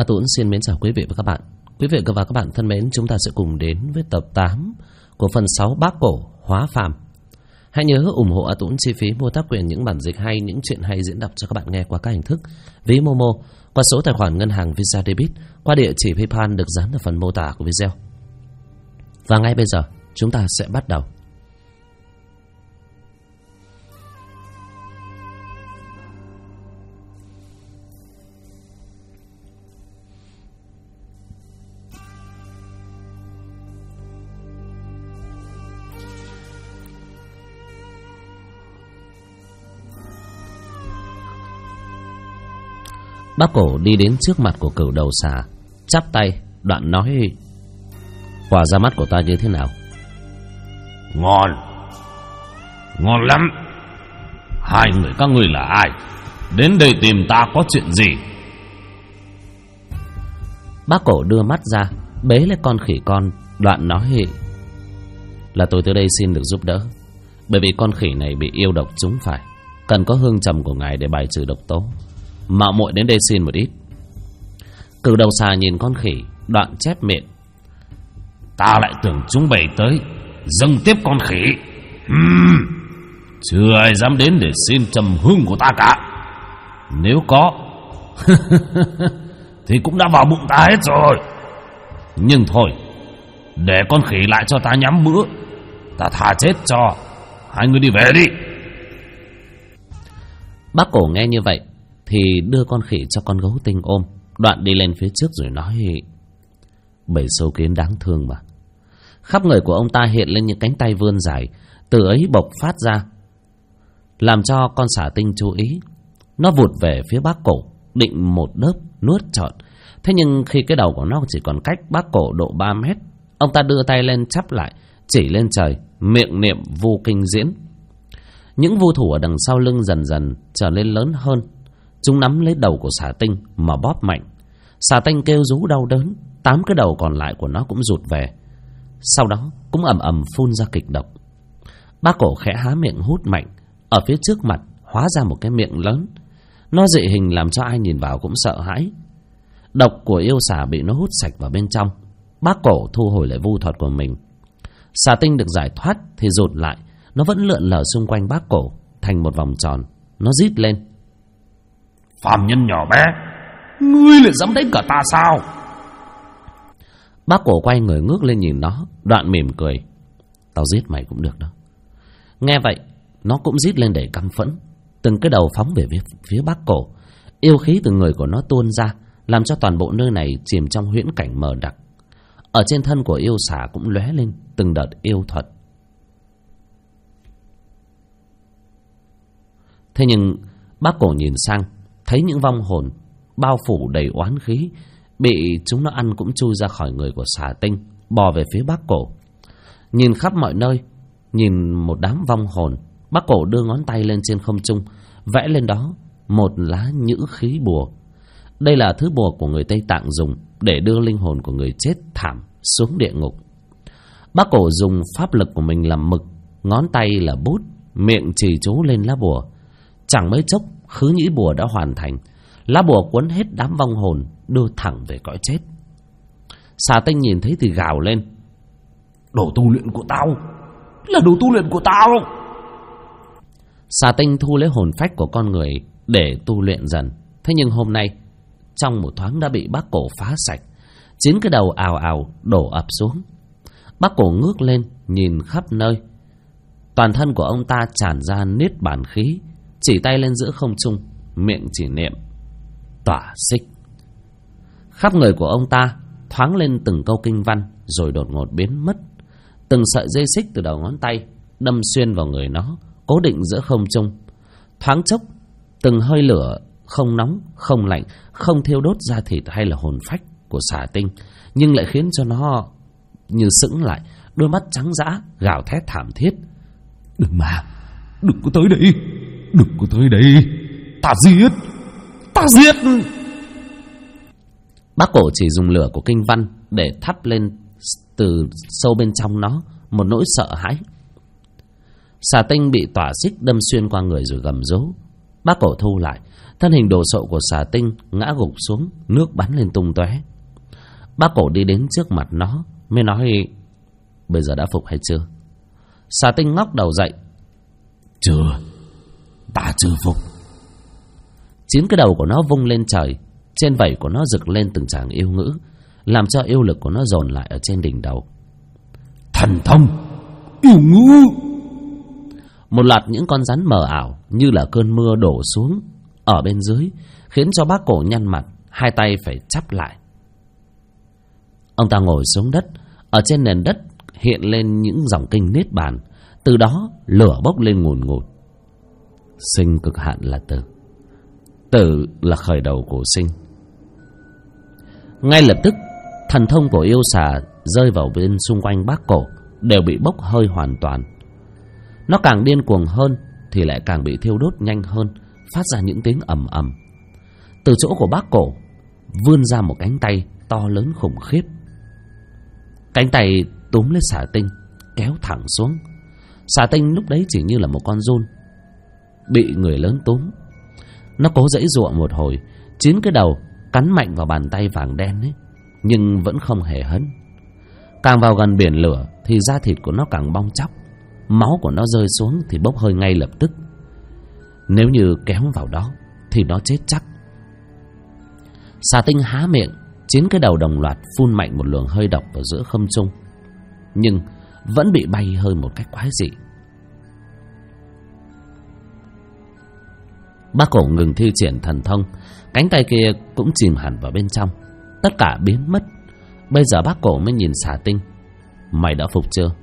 A Tuấn xin mến chào quý vị và các bạn. Quý vị và các bạn thân mến, chúng ta sẽ cùng đến với tập 8 của phần 6 Bác Cổ Hóa Phàm. Hãy nhớ ủng hộ A Tuấn chi phí mua tác quyền những bản dịch hay, những chuyện hay diễn đọc cho các bạn nghe qua các hình thức ví Momo, qua số tài khoản ngân hàng Visa Debit, qua địa chỉ PayPal được dán ở phần mô tả của video. Và ngay bây giờ chúng ta sẽ bắt đầu. Bác Cổ đi đến trước mặt của Cửu Đầu Xà, chắp tay, đoạn nói: "Quả ra mắt của ta như thế nào?" Ngon, ngon lắm. Hai người các ngươi là ai? Đến đây tìm ta có chuyện gì? Bác Cổ đưa mắt ra, bế lấy con khỉ con, đoạn nói: "Là tôi tới đây xin được giúp đỡ, bởi vì con khỉ này bị yêu độc trúng phải, cần có hương trầm của ngài để bài trừ độc tố. Mạo muội đến đây xin một ít." Cửu Đầu Xà nhìn con khỉ, đoạn chép miệng: "Ta lại tưởng chúng bày tới dâng tiếp con khỉ. Chưa ai dám đến để xin trầm hương của ta cả. Nếu có thì cũng đã vào bụng ta hết rồi. Nhưng thôi, để con khỉ lại cho ta nhắm bữa. Ta thà chết cho. Hai người đi về đi." Bác Cổ nghe như vậy thì đưa con khỉ cho con gấu tinh ôm, đoạn đi lên phía trước rồi nói: "Bầy sâu kiến đáng thương mà." Khắp người của ông ta hiện lên những cánh tay vươn dài, từ ấy bộc phát ra, làm cho con xà tinh chú ý. Nó vụt về phía Bác Cổ, định một đớp nuốt trọn. Thế nhưng khi cái đầu của nó chỉ còn cách Bác Cổ độ 3 mét, ông ta đưa tay lên chắp lại, chỉ lên trời, miệng niệm vu kinh diễn. Những vu thủ ở đằng sau lưng dần dần trở nên lớn hơn. Chúng nắm lấy đầu của xà tinh mà bóp mạnh. Xà tinh kêu rú đau đớn, 8 cái đầu còn lại của nó cũng rụt về, sau đó cũng ầm ầm phun ra kịch độc. Bác Cổ khẽ há miệng hút mạnh, ở phía trước mặt hóa ra một cái miệng lớn. Nó dị hình làm cho ai nhìn vào cũng sợ hãi. Độc của yêu xà bị nó hút sạch vào bên trong. Bác Cổ thu hồi lại vu thuật của mình. Xà tinh được giải thoát thì rụt lại. Nó vẫn lượn lờ xung quanh Bác Cổ thành một vòng tròn. Nó rít lên: "Phàm nhân nhỏ bé, ngươi lại dám đánh cả ta sao?" Bác Cổ quay người ngước lên nhìn nó, đoạn mỉm cười: "Tao giết mày cũng được đó." Nghe vậy, nó cũng rít lên đầy căm phẫn. Từng cái đầu phóng về phía Bác Cổ. Yêu khí từ người của nó tuôn ra, làm cho toàn bộ nơi này chìm trong huyễn cảnh mờ đặc. Ở trên thân của yêu xà cũng lóe lên từng đợt yêu thuật. Thế nhưng Bác Cổ nhìn sang, thấy những vong hồn bao phủ đầy oán khí, bị chúng nó ăn cũng chui ra khỏi người của xà tinh, bò về phía Bác Cổ. Nhìn khắp mọi nơi, nhìn một đám vong hồn, Bác Cổ đưa ngón tay lên trên không trung, vẽ lên đó một lá nhữ khí bùa. Đây là thứ bùa của người Tây Tạng dùng để đưa linh hồn của người chết thảm xuống địa ngục. Bác Cổ dùng pháp lực của mình làm mực, ngón tay là bút, miệng trì chú lên lá bùa. Chẳng mấy chốc khứ nhĩ bùa đã hoàn thành. Lá bùa cuốn hết đám vong hồn, đưa thẳng về cõi chết. Xà tinh nhìn thấy thì gào lên: "Đồ tu luyện của tao, là đồ tu luyện của tao." Xà tinh thu lấy hồn phách của con người để tu luyện dần. Thế nhưng hôm nay, trong một thoáng đã bị Bác Cổ phá sạch. 9 cái đầu ào ào đổ ập xuống. Bác Cổ ngước lên nhìn khắp nơi. Toàn thân của ông ta tràn ra niết bàn khí, chỉ tay lên giữa không trung, miệng chỉ niệm tỏa xích. Khắp người của ông ta thoáng lên từng câu kinh văn, rồi đột ngột biến mất. Từng sợi dây xích từ đầu ngón tay đâm xuyên vào người nó, cố định giữa không trung. Thoáng chốc, từng hơi lửa không nóng, không lạnh, không thiêu đốt da thịt hay là hồn phách của xà tinh, nhưng lại khiến cho nó như sững lại, đôi mắt trắng dã, gào thét thảm thiết: "Đừng mà, đừng có tới đây, đừng có tới đây, ta giết, ta giết." Bác Cổ chỉ dùng lửa của kinh văn để thắp lên từ sâu bên trong nó một nỗi sợ hãi. Xà tinh bị tỏa xích đâm xuyên qua người rồi gầm rú: Bác cổ thu lại, thân hình đồ sộ của xà tinh ngã gục xuống, nước bắn lên tung tóe. Bác cổ đi đến trước mặt nó, mới nói: bây giờ đã phục hay chưa? Xà tinh ngóc đầu dậy: chưa, ta chưa phục. 9 cái đầu của nó vung lên trời, trên vảy của nó rực lên từng tràng yêu ngữ, làm cho yêu lực của nó dồn lại ở trên đỉnh đầu. Thần thông, yêu ngữ. Một loạt những con rắn mờ ảo như là cơn mưa đổ xuống ở bên dưới, khiến cho bác cổ nhăn mặt, hai tay phải chắp lại. Ông ta ngồi xuống đất, ở trên nền đất hiện lên những dòng kinh niết bàn, từ đó lửa bốc lên ngùn ngụt. Sinh cực hạn là tử, tử là khởi đầu của sinh. Ngay lập tức, thần thông của yêu xà rơi vào bên xung quanh bác cổ đều bị bốc hơi hoàn toàn. Nó càng điên cuồng hơn thì lại càng bị thiêu đốt nhanh hơn, phát ra những tiếng ầm ầm. Từ chỗ của bác cổ vươn ra một cánh tay to lớn khủng khiếp. Cánh tay túm lấy xà tinh, kéo thẳng xuống. Xà tinh lúc đấy chỉ như là một con giun bị người lớn túm. Nó cố giãy giụa một hồi, 9 cái đầu cắn mạnh vào bàn tay vàng đen ấy, nhưng vẫn không hề hấn. Càng vào gần biển lửa thì da thịt của nó càng bong tróc, máu của nó rơi xuống thì bốc hơi ngay lập tức. Nếu như kéo vào đó thì nó chết chắc. Xà tinh há miệng, 9 cái đầu đồng loạt phun mạnh một luồng hơi độc vào giữa không trung, nhưng vẫn bị bay hơi một cách quái dị. Bác cổ ngừng thi triển thần thông, cánh tay kia cũng chìm hẳn vào bên trong, tất cả biến mất. Bây giờ bác cổ mới nhìn xà tinh: mày đã phục chưa?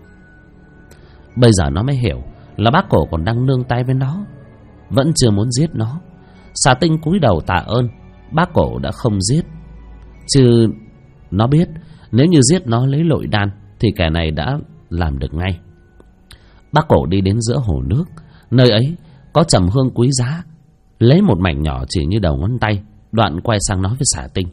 Bây giờ nó mới hiểu là bác cổ còn đang nương tay với nó, vẫn chưa muốn giết nó. Xà tinh cúi đầu tạ ơn, bác cổ đã không giết, chứ nó biết nếu như giết nó lấy lội đan thì kẻ này đã làm được ngay. Bác cổ đi đến giữa hồ nước, nơi ấy có trầm hương quý giá, lấy một mảnh nhỏ chỉ như đầu ngón tay, đoạn quay sang nói với xà tinh: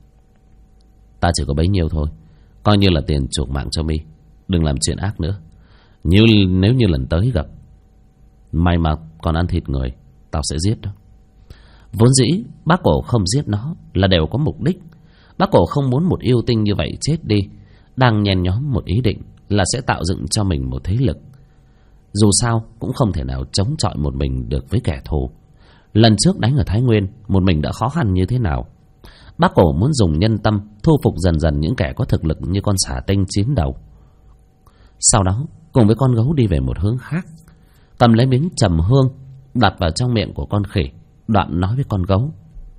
ta chỉ có bấy nhiêu thôi, coi như là tiền chuộc mạng cho mi, đừng làm chuyện ác nữa. Nếu như lần tới gặp mày mà còn ăn thịt người, tao sẽ giết đó. Vốn dĩ bác cổ không giết nó là đều có mục đích. Bác cổ không muốn một yêu tinh như vậy chết đi, đang nhen nhóm một ý định là sẽ tạo dựng cho mình một thế lực. Dù sao cũng không thể nào chống chọi một mình được với kẻ thù. Lần trước đánh ở Thái Nguyên, một mình đã khó khăn như thế nào. Bác cổ muốn dùng nhân tâm thu phục dần dần những kẻ có thực lực như con xà tinh 9 đầu. Sau đó cùng với con gấu đi về một hướng khác, cầm lấy miếng trầm hương đặt vào trong miệng của con khỉ, đoạn nói với con gấu: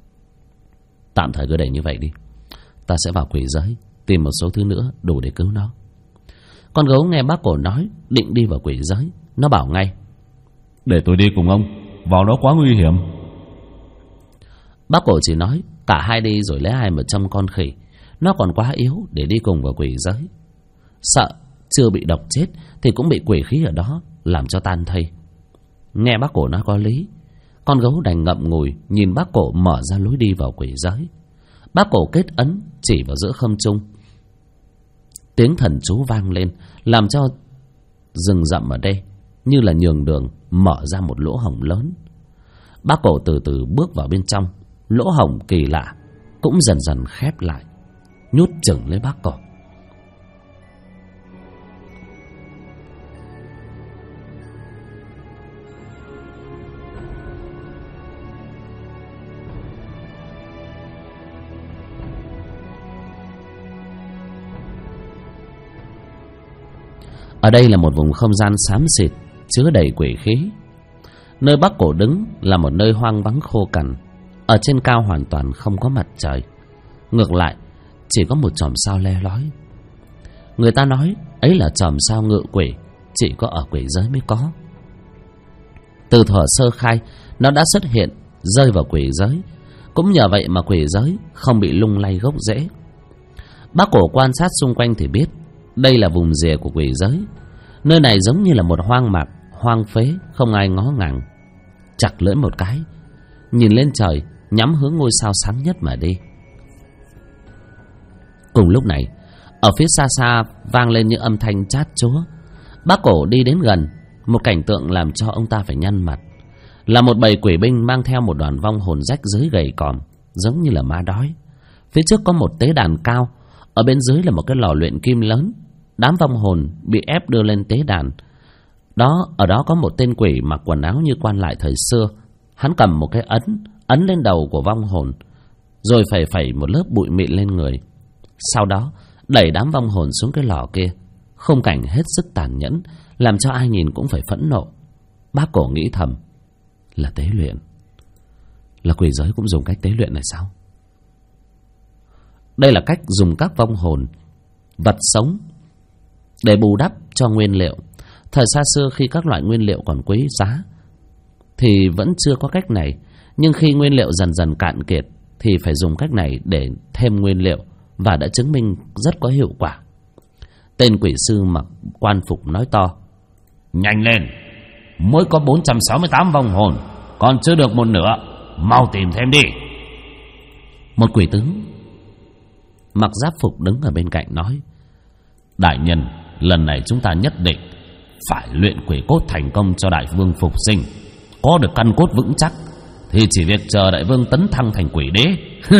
tạm thời cứ để như vậy đi, ta sẽ vào quỷ giới tìm một số thứ nữa đủ để cứu nó. Con gấu nghe bác cổ nói định đi vào quỷ giới, nó bảo ngay: để tôi đi cùng ông, vào đó quá nguy hiểm. Bác cổ chỉ nói cả hai đi rồi lấy ai mà trông con khỉ, nó còn quá yếu để đi cùng vào quỷ giới. Sợ chưa bị độc chết thì cũng bị quỷ khí ở đó làm cho tan thây. Nghe bác cổ nói có lý, con gấu đành ngậm ngùi nhìn bác cổ mở ra lối đi vào quỷ giới. Bác cổ kết ấn chỉ vào giữa không trung, tiếng thần chú vang lên, làm cho rừng rậm ở đây như là nhường đường, mở ra một lỗ hổng lớn. Bác cổ từ từ bước vào bên trong, lỗ hổng kỳ lạ cũng dần dần khép lại, nhút chừng lấy bác cổ. Ở đây là một vùng không gian xám xịt, chứa đầy quỷ khí. Nơi bác cổ đứng là một nơi hoang vắng khô cằn. Ở trên cao hoàn toàn không có mặt trời, ngược lại chỉ có một chòm sao le lói. Người ta nói ấy là chòm sao ngự quỷ, chỉ có ở quỷ giới mới có. Từ thuở sơ khai nó đã xuất hiện, rơi vào quỷ giới. Cũng nhờ vậy mà quỷ giới không bị lung lay gốc rễ. Bác cổ quan sát xung quanh thì biết đây là vùng rìa của quỷ giới. Nơi này giống như là một hoang mạc, hoang phế, không ai ngó ngàng. Chặt lưỡi một cái, nhìn lên trời, nhắm hướng ngôi sao sáng nhất mà đi. Cùng lúc này, ở phía xa xa vang lên những âm thanh chát chúa. Bác cổ đi đến gần, một cảnh tượng làm cho ông ta phải nhăn mặt. là một bầy quỷ binh mang theo một đoàn vong hồn rách rưới gầy còm, giống như là ma đói. Phía trước có một tế đàn cao, ở bên dưới là một cái lò luyện kim lớn. Đám vong hồn bị ép đưa lên tế đàn. Ở đó có một tên quỷ mặc quần áo như quan lại thời xưa. Hắn cầm một cái ấn lên đầu của vong hồn, rồi phẩy một lớp bụi mịn lên người. Sau đó đẩy đám vong hồn xuống cái lò kia. Khung cảnh hết sức tàn nhẫn, làm cho ai nhìn cũng phải phẫn nộ. Bác Cổ nghĩ thầm, là tế luyện, là quỷ giới cũng dùng cách tế luyện này sao? Đây là cách dùng các vong hồn, vật sống để bù đắp cho nguyên liệu. Thời xa xưa khi các loại nguyên liệu còn quý giá thì vẫn chưa có cách này, nhưng khi nguyên liệu dần dần cạn kiệt thì phải dùng cách này để thêm nguyên liệu, và đã chứng minh rất có hiệu quả. Tên quỷ sư mặc quan phục nói to, nhanh lên, mới có 468 vong hồn, còn chưa được một nửa, mau tìm thêm đi. Một quỷ tướng mặc giáp phục đứng ở bên cạnh nói, đại nhân, lần này chúng ta nhất định phải luyện quỷ cốt thành công cho đại vương phục sinh. Có được căn cốt vững chắc thì chỉ việc chờ đại vương tấn thăng thành quỷ đế.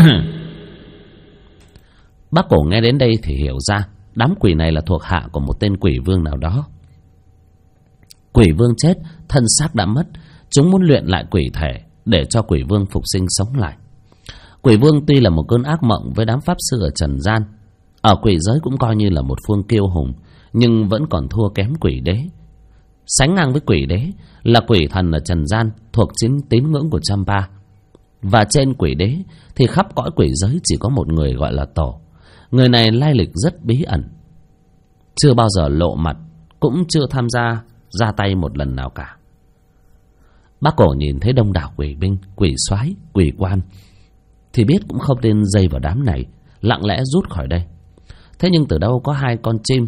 Bác Cổ nghe đến đây thì hiểu ra đám quỷ này là thuộc hạ của một tên quỷ vương nào đó. Quỷ vương chết, thân xác đã mất, chúng muốn luyện lại quỷ thể để cho quỷ vương phục sinh sống lại. Quỷ vương tuy là một cơn ác mộng với đám pháp sư ở trần gian, ở quỷ giới cũng coi như là một phương kiêu hùng, nhưng vẫn còn thua kém quỷ đế. Sánh ngang với quỷ đế là quỷ thần ở trần gian thuộc tín ngưỡng của Champa. Và trên quỷ đế thì khắp cõi quỷ giới chỉ có một người gọi là Tổ. Người này lai lịch rất bí ẩn, chưa bao giờ lộ mặt, cũng chưa tham gia ra tay một lần nào cả. Bác Cổ nhìn thấy đông đảo quỷ binh, quỷ soái, quỷ quan thì biết cũng không nên dây vào đám này, lặng lẽ rút khỏi đây. Thế nhưng từ đâu có hai con chim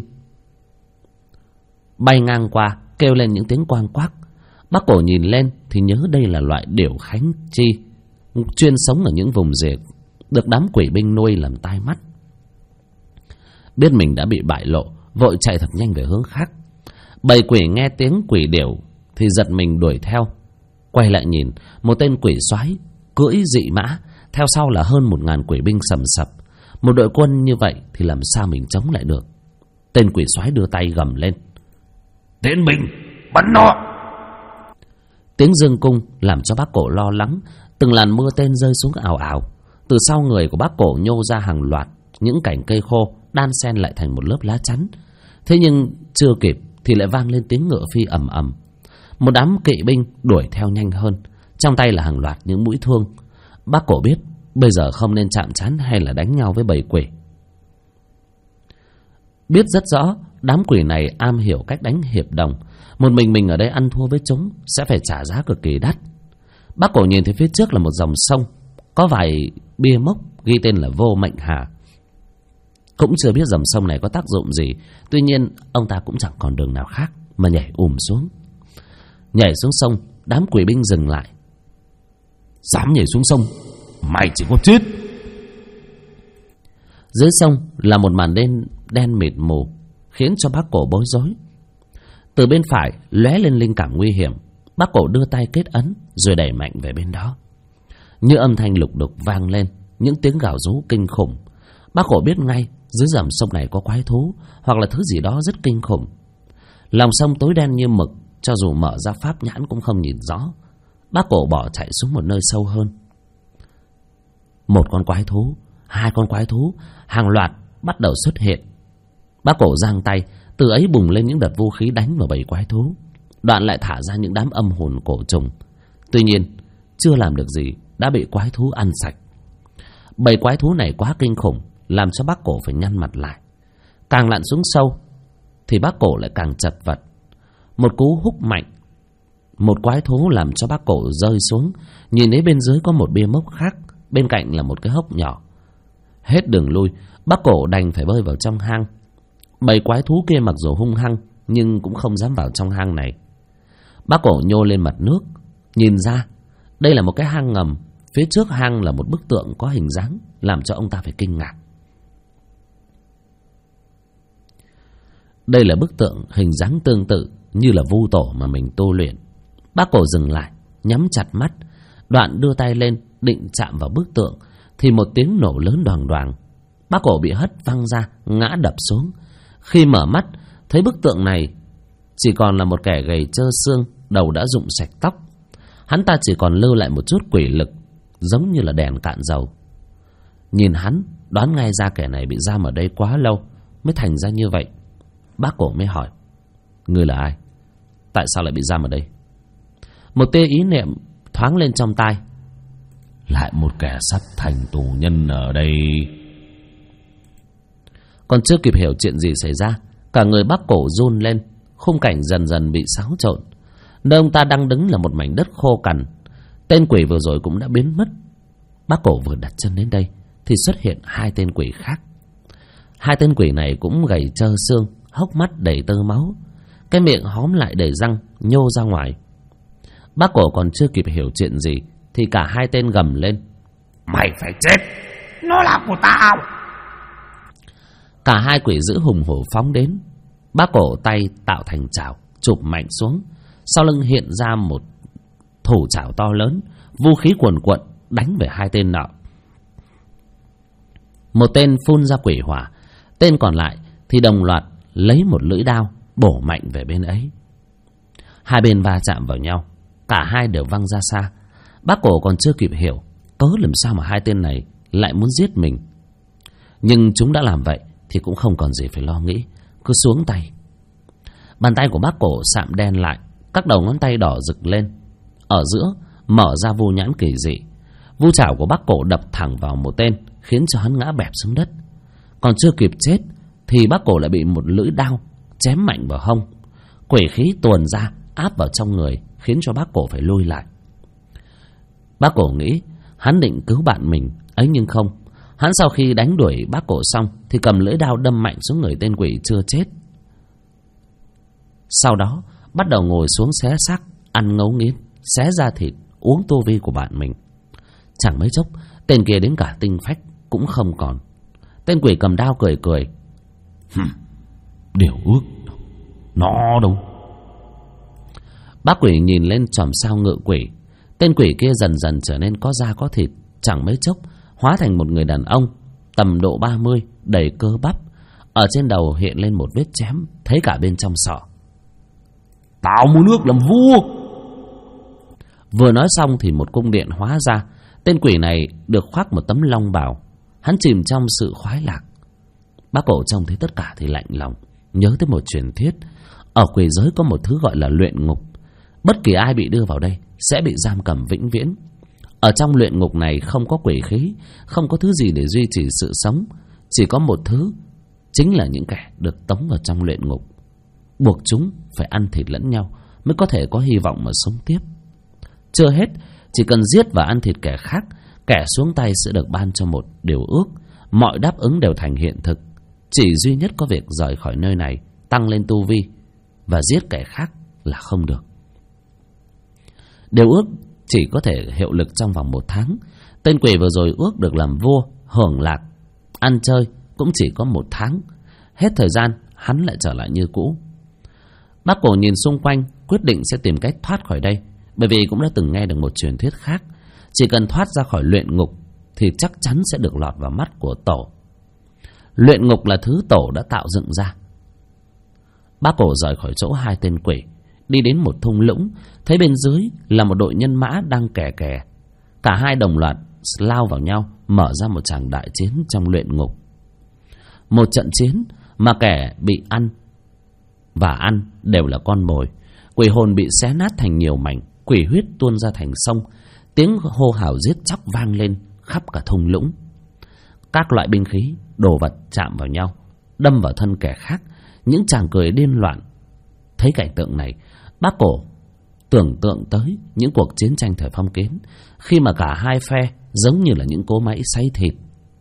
bay ngang qua, kêu lên những tiếng quang quác. Bác Cổ nhìn lên thì nhớ đây là loại điểu khánh chi, chuyên sống ở những vùng rìa được đám quỷ binh nuôi làm tai mắt. Biết mình đã bị bại lộ, vội chạy thật nhanh về hướng khác. Bầy quỷ nghe tiếng quỷ điểu thì giật mình đuổi theo. Quay lại nhìn, một tên quỷ soái cưỡi dị mã, theo sau là hơn 1000 quỷ binh sầm sập. Một đội quân như vậy thì làm sao mình chống lại được? Tên quỷ soái đưa tay gầm lên, tiến binh, bắn nó! Tiếng dương cung làm cho Bác Cổ lo lắng. Từng làn mưa tên rơi xuống ào ào. Từ sau người của Bác Cổ nhô ra hàng loạt những cành cây khô đan xen lại thành một lớp lá chắn. Thế nhưng chưa kịp thì lại vang lên tiếng ngựa phi ầm ầm. Một đám kỵ binh đuổi theo nhanh hơn, trong tay là hàng loạt những mũi thương. Bác Cổ biết bây giờ không nên chạm trán hay là đánh nhau với bầy quỷ. Biết rất rõ đám quỷ này am hiểu cách đánh hiệp đồng. Một mình ở đây ăn thua với chúng sẽ phải trả giá cực kỳ đắt. Bác Cổ nhìn thấy phía trước là một dòng sông, có vài bia mốc ghi tên là Vô Mệnh Hà. Cũng chưa biết dòng sông này có tác dụng gì, tuy nhiên ông ta cũng chẳng còn đường nào khác mà nhảy xuống. Nhảy xuống sông, đám quỷ binh dừng lại. Dám nhảy xuống sông, mày chỉ có chết! Dưới sông là một màn đen mịt mù, khiến cho Bác Cổ bối rối. Từ bên phải lóe lên linh cảm nguy hiểm. Bác Cổ đưa tay kết ấn rồi đẩy mạnh về bên đó. Như âm thanh lục đục vang lên, những tiếng gào rú kinh khủng. Bác Cổ biết ngay dưới dòng sông này có quái thú hoặc là thứ gì đó rất kinh khủng. Lòng sông tối đen như mực, cho dù mở ra pháp nhãn cũng không nhìn rõ. Bác Cổ bỏ chạy xuống một nơi sâu hơn. Một con quái thú, hai con quái thú, hàng loạt bắt đầu xuất hiện. Bác Cổ giang tay, từ ấy bùng lên những đợt vũ khí đánh vào bầy quái thú. Đoạn lại thả ra những đám âm hồn cổ trùng. Tuy nhiên chưa làm được gì đã bị quái thú ăn sạch. Bầy quái thú này quá kinh khủng, làm cho Bác Cổ phải nhăn mặt lại. Càng lặn xuống sâu thì Bác Cổ lại càng chật vật. Một cú húc mạnh, một quái thú làm cho Bác Cổ rơi xuống. Nhìn thấy bên dưới có một bia mốc khác, bên cạnh là một cái hốc nhỏ. Hết đường lui, Bác Cổ đành phải bơi vào trong hang. Bầy quái thú kia mặc dù hung hăng nhưng cũng không dám vào trong hang này. Bác Cổ nhô lên mặt nước, nhìn ra đây là một cái hang ngầm. Phía trước hang là một bức tượng có hình dáng làm cho ông ta phải kinh ngạc. Đây là bức tượng hình dáng tương tự như là Vu Tổ mà mình tu luyện. Bác Cổ dừng lại nhắm chặt mắt. Đoạn đưa tay lên định chạm vào bức tượng thì một tiếng nổ lớn đoàng đoàng. Bác Cổ bị hất văng ra, ngã đập xuống. Khi mở mắt thấy bức tượng này chỉ còn là một kẻ gầy trơ xương, đầu đã rụng sạch tóc. Hắn ta chỉ còn lưu lại một chút quỷ lực, giống như là đèn cạn dầu. Nhìn hắn đoán ngay ra kẻ này bị giam ở đây quá lâu mới thành ra như vậy. Bác Cổ mới hỏi: ngươi là ai? Tại sao lại bị giam ở đây? Một tia ý niệm thoáng lên trong tai: lại một kẻ sắp thành tù nhân ở đây. Còn chưa kịp hiểu chuyện gì xảy ra, cả người Bác Cổ run lên. Khung cảnh dần dần bị xáo trộn. Nơi ông ta đang đứng là một mảnh đất khô cằn. Tên quỷ vừa rồi cũng đã biến mất. Bác Cổ vừa đặt chân đến đây thì xuất hiện hai tên quỷ khác. Hai tên quỷ này cũng gầy trơ xương, hốc mắt đầy tơ máu, cái miệng hóm lại đầy răng nhô ra ngoài. Bác Cổ còn chưa kịp hiểu chuyện gì thì cả hai tên gầm lên: mày phải chết, nó là của tao. Cả hai quỷ dữ hùng hổ phóng đến. Bác Cổ tay tạo thành chảo chụp mạnh xuống, sau lưng hiện ra một thủ chảo to lớn, vũ khí cuồn cuộn đánh về hai tên nọ. Một tên phun ra quỷ hỏa, tên còn lại thì đồng loạt lấy một lưỡi đao bổ mạnh về bên ấy. Hai bên va chạm vào nhau, cả hai đều văng ra xa. Bác Cổ còn chưa kịp hiểu cớ làm sao mà hai tên này lại muốn giết mình, nhưng chúng đã làm vậy thì cũng không còn gì phải lo nghĩ, cứ xuống tay. Bàn tay của Bác Cổ sạm đen lại, các đầu ngón tay đỏ rực lên, ở giữa mở ra vu nhãn kỳ dị. Vu chảo của Bác Cổ đập thẳng vào một tên, khiến cho hắn ngã bẹp xuống đất. Còn chưa kịp chết thì Bác Cổ lại bị một lưỡi đao chém mạnh vào hông. Quỷ khí tuồn ra áp vào trong người, khiến cho Bác Cổ phải lui lại. Bác Cổ nghĩ hắn định cứu bạn mình ấy, nhưng không. Hắn sau khi đánh đuổi Bác Cổ xong thì cầm lưỡi đao đâm mạnh xuống người tên quỷ chưa chết. Sau đó bắt đầu ngồi xuống xé xác, ăn ngấu nghiến, xé da thịt, uống tô vi của bạn mình. Chẳng mấy chốc tên kia đến cả tinh phách cũng không còn. Tên quỷ cầm đao cười cười: điều ước nó đâu? Bác quỷ nhìn lên chòm sao ngự quỷ. Tên quỷ kia dần dần trở nên có da có thịt, chẳng mấy chốc hóa thành một người đàn ông tầm độ 30, đầy cơ bắp. Ở trên đầu hiện lên một vết chém, thấy cả bên trong sọ. Tao muốn nước làm vua. Vừa nói xong thì một cung điện hóa ra. Tên quỷ này được khoác một tấm long bào, hắn chìm trong sự khoái lạc. Bác Cổ trông thấy tất cả thì lạnh lòng, nhớ tới một truyền thuyết. Ở quỷ giới có một thứ gọi là luyện ngục. Bất kỳ ai bị đưa vào đây sẽ bị giam cầm vĩnh viễn. Ở trong luyện ngục này không có quỷ khí, không có thứ gì để duy trì sự sống. Chỉ có một thứ, chính là những kẻ được tống vào trong luyện ngục, buộc chúng phải ăn thịt lẫn nhau mới có thể có hy vọng mà sống tiếp. Chưa hết, chỉ cần giết và ăn thịt kẻ khác, kẻ xuống tay sẽ được ban cho một điều ước. Mọi đáp ứng đều thành hiện thực. Chỉ duy nhất có việc rời khỏi nơi này, tăng lên tu vi, và giết kẻ khác là không được. Điều ước chỉ có thể hiệu lực trong vòng 1 tháng. Tên quỷ vừa rồi ước được làm vua, hưởng lạc, ăn chơi cũng chỉ có 1 tháng. Hết thời gian hắn lại trở lại như cũ. Bác Cổ nhìn xung quanh, quyết định sẽ tìm cách thoát khỏi đây. Bởi vì cũng đã từng nghe được một truyền thuyết khác, chỉ cần thoát ra khỏi luyện ngục thì chắc chắn sẽ được lọt vào mắt của Tổ. Luyện ngục là thứ Tổ đã tạo dựng ra. Bác Cổ rời khỏi chỗ hai tên quỷ, đi đến một thung lũng, thấy bên dưới là một đội nhân mã đang kè kè. Cả hai đồng loạt lao vào nhau, mở ra một tràng đại chiến trong luyện ngục. Một trận chiến mà kẻ bị ăn và ăn đều là con mồi. Quỷ hồn bị xé nát thành nhiều mảnh, quỷ huyết tuôn ra thành sông. Tiếng hô hào giết chóc vang lên khắp cả thung lũng. Các loại binh khí, đồ vật chạm vào nhau, đâm vào thân kẻ khác. Những chàng cười điên loạn. Thấy cảnh tượng này, Bác Cổ tưởng tượng tới những cuộc chiến tranh thời phong kiến, khi mà cả hai phe giống như là những cỗ máy xay thịt.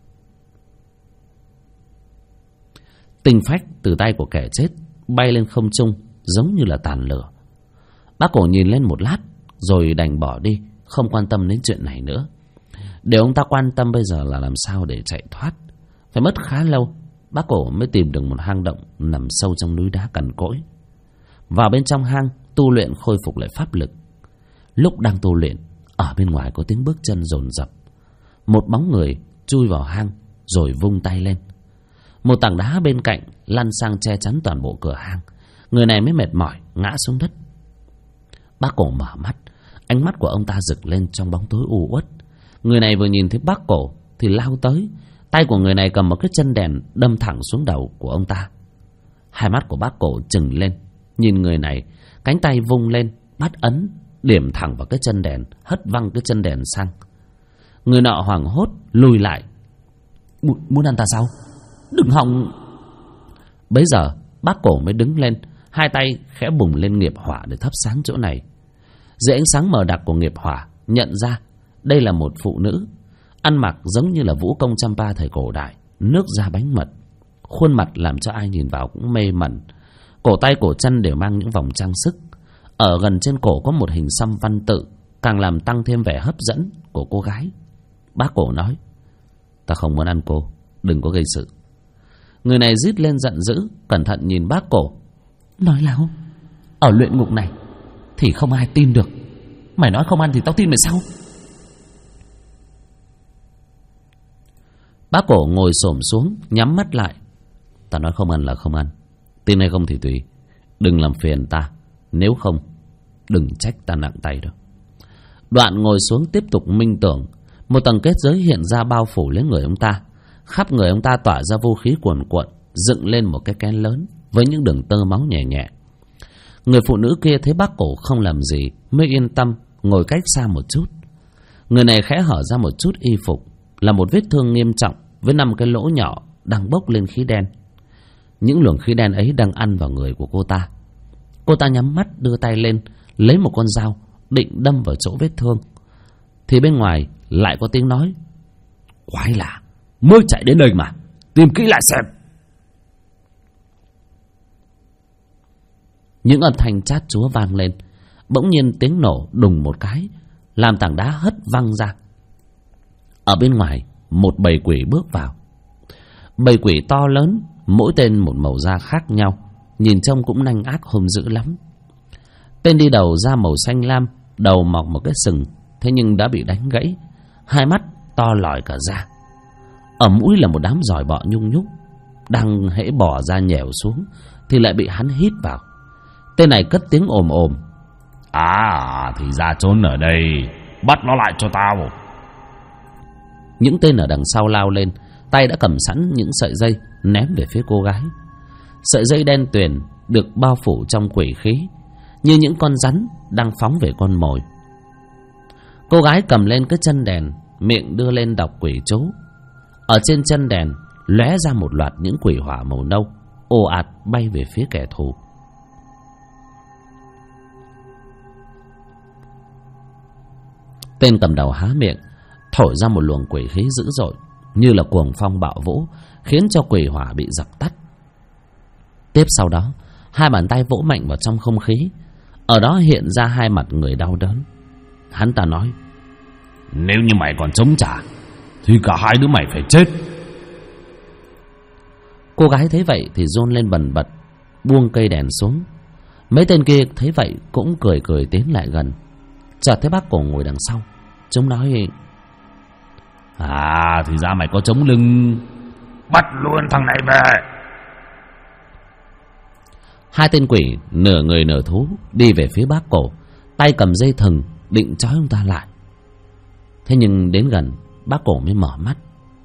Tinh phách từ tay của kẻ chết bay lên không trung giống như là tàn lửa. Bác Cổ nhìn lên một lát rồi đành bỏ đi, không quan tâm đến chuyện này nữa. Điều ông ta quan tâm bây giờ là làm sao để chạy thoát. Phải mất khá lâu, Bác Cổ mới tìm được một hang động nằm sâu trong núi đá cằn cỗi. Vào bên trong hang tu luyện khôi phục lại pháp lực. Lúc đang tu luyện, ở bên ngoài có tiếng bước chân dồn dập. Một bóng người chui vào hang rồi vung tay lên. Một tảng đá bên cạnh lăn sang che chắn toàn bộ cửa hang. Người này mới mệt mỏi ngã xuống đất. Bác Cổ mở mắt, ánh mắt của ông ta rực lên trong bóng tối u uất. Người này vừa nhìn thấy bác Cổ thì lao tới. Tay của người này cầm một cái chân đèn đâm thẳng xuống đầu của ông ta. Hai mắt của bác Cổ trừng lên, nhìn người này, cánh tay vung lên bắt ấn, điểm thẳng vào cái chân đèn, hất văng cái chân đèn sang. Người nọ hoảng hốt lùi lại. Muốn ăn ta sao? Đừng hòng! Bấy giờ bác Cổ mới đứng lên, hai tay khẽ bùng lên nghiệp hỏa để thắp sáng chỗ này. Dưới ánh sáng mờ đặc của nghiệp hỏa, nhận ra đây là một phụ nữ, ăn mặc giống như là vũ công Champa thời cổ đại, nước da bánh mật, khuôn mặt làm cho ai nhìn vào cũng mê mẩn. Cổ tay cổ chân đều mang những vòng trang sức. Ở gần trên cổ có một hình xăm văn tự, càng làm tăng thêm vẻ hấp dẫn của cô gái. Bác Cổ nói: ta không muốn ăn cô, đừng có gây sự. Người này rít lên giận dữ, cẩn thận nhìn bác Cổ. Nói láo, ở luyện ngục này thì không ai tin được. Mày nói không ăn thì tao tin mày sao? Bác Cổ ngồi xổm xuống, nhắm mắt lại. Ta nói không ăn là không ăn, tin hay không thì tùy, đừng làm phiền ta, nếu không đừng trách ta nặng tay đâu. Đoạn ngồi xuống tiếp tục minh tưởng. Một tầng kết giới hiện ra bao phủ lấy người ông ta. Khắp người ông ta tỏa ra vũ khí cuồn cuộn, dựng lên một cái kén lớn với những đường tơ máu nhẹ nhẹ. Người phụ nữ kia thấy bác Cổ không làm gì mới yên tâm ngồi cách xa một chút. Người này khẽ hở ra một chút y phục, là một vết thương nghiêm trọng với 5 cái lỗ nhỏ đang bốc lên khí đen. Những luồng khí đen ấy đang ăn vào người của cô ta. Cô ta nhắm mắt đưa tay lên, lấy một con dao định đâm vào chỗ vết thương, thì bên ngoài lại có tiếng nói: quái lạ, mới chạy đến đây mà, tìm kỹ lại xem. Những âm thanh chát chúa vang lên. Bỗng nhiên tiếng nổ đùng một cái, làm tảng đá hất văng ra. Ở bên ngoài, một bầy quỷ bước vào. Bầy quỷ to lớn, mỗi tên một màu da khác nhau, nhìn trông cũng nanh ác hung dữ lắm. Tên đi đầu da màu xanh lam, đầu mọc một cái sừng, thế nhưng đã bị đánh gãy, hai mắt to lòi cả da. Ở mũi là một đám giòi bọ nhung nhúc, đang hễ bỏ ra nhèo xuống thì lại bị hắn hít vào. Tên này cất tiếng ồm ồm: à, thì ra trốn ở đây, bắt nó lại cho tao. Những tên ở đằng sau lao lên, tay đã cầm sẵn những sợi dây ném về phía cô gái. Sợi dây đen tuyền được bao phủ trong quỷ khí, như những con rắn đang phóng về con mồi. Cô gái cầm lên cái chân đèn, miệng đưa lên đọc quỷ chú. Ở trên chân đèn lóe ra một loạt những quỷ hỏa màu nâu, ồ ạt bay về phía kẻ thù. Tên cầm đầu há miệng, thổi ra một luồng quỷ khí dữ dội, như là cuồng phong bạo vũ, khiến cho quỷ hỏa bị dập tắt. Tiếp sau đó, hai bàn tay vỗ mạnh vào trong không khí. Ở đó hiện ra hai mặt người đau đớn. Hắn ta nói: nếu như mày còn chống trả thì cả hai đứa mày phải chết. Cô gái thấy vậy thì run lên bần bật, buông cây đèn xuống. Mấy tên kia thấy vậy cũng cười cười tiến lại gần. Chợt thấy bác Cổ ngồi đằng sau. Chúng nói: à, thì ra mày có chống lưng, bắt luôn thằng này về. Hai tên quỷ nửa người nửa thú đi về phía bác Cổ, tay cầm dây thừng định trói ông ta lại. Thế nhưng đến gần, bác Cổ mới mở mắt.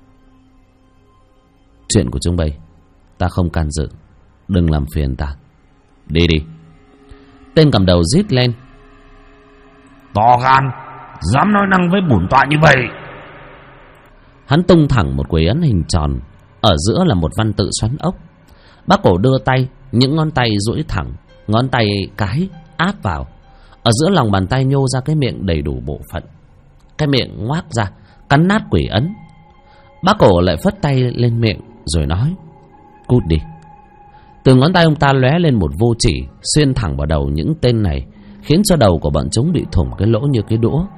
Chuyện của chúng bay ta không can dự, đừng làm phiền ta, đi đi. Tên cầm đầu rít lên: to gan, dám nói năng với bổn tọa như vậy. Hắn tung thẳng một quỷ ấn hình tròn, ở giữa là một văn tự xoắn ốc. Bác Cổ đưa tay, những ngón tay duỗi thẳng, ngón tay cái áp vào. Ở giữa lòng bàn tay nhô ra cái miệng đầy đủ bộ phận. Cái miệng ngoác ra, cắn nát quỷ ấn. Bác Cổ lại phất tay lên miệng rồi nói: cút đi. Từ ngón tay ông ta lóe lên một vô chỉ, xuyên thẳng vào đầu những tên này, khiến cho đầu của bọn chúng bị thủng cái lỗ như cái đũa.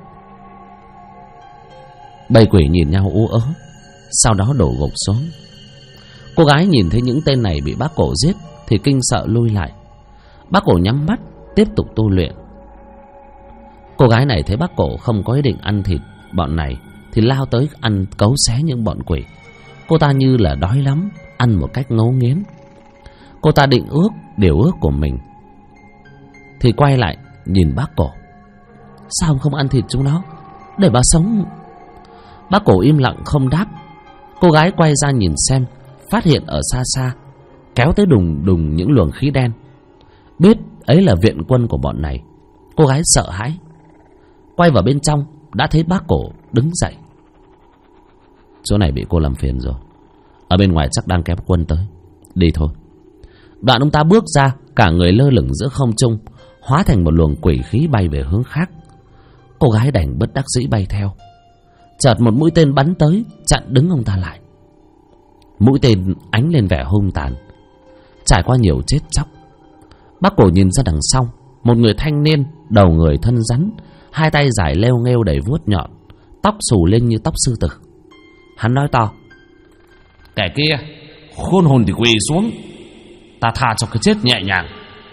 Bầy quỷ nhìn nhau ú ớ, sau đó đổ gục xuống. Cô gái nhìn thấy những tên này bị bác Cổ giết thì kinh sợ lui lại. Bác Cổ nhắm mắt tiếp tục tu luyện. Cô gái này thấy bác cổ không có ý định ăn thịt bọn này thì lao tới ăn cấu xé những bọn quỷ. Cô ta như là đói lắm, ăn một cách ngấu nghiến. Cô ta định điều ước của mình thì quay lại nhìn bác cổ. Sao ông không ăn thịt chúng nó để bà sống? Bác cổ im lặng không đáp. Cô gái quay ra nhìn xem, phát hiện ở xa xa kéo tới đùng đùng những luồng khí đen. Biết ấy là viện quân của bọn này, cô gái sợ hãi. Quay vào bên trong đã thấy bác cổ đứng dậy. Chỗ này bị cô làm phiền rồi, ở bên ngoài chắc đang kéo quân tới, đi thôi. Đoạn ông ta bước ra, cả người lơ lửng giữa không trung, hóa thành một luồng quỷ khí bay về hướng khác. Cô gái đành bất đắc dĩ bay theo. Chợt một mũi tên bắn tới, chặn đứng ông ta lại. Mũi tên ánh lên vẻ hung tàn. Trải qua nhiều chết chóc, bác cổ nhìn ra đằng sau, một người thanh niên, đầu người thân rắn, hai tay dài leo nghêu đầy vuốt nhọn, tóc xù lên như tóc sư tử. Hắn nói to: Kẻ kia khôn hồn thì quỳ xuống, ta tha cho cái chết nhẹ nhàng.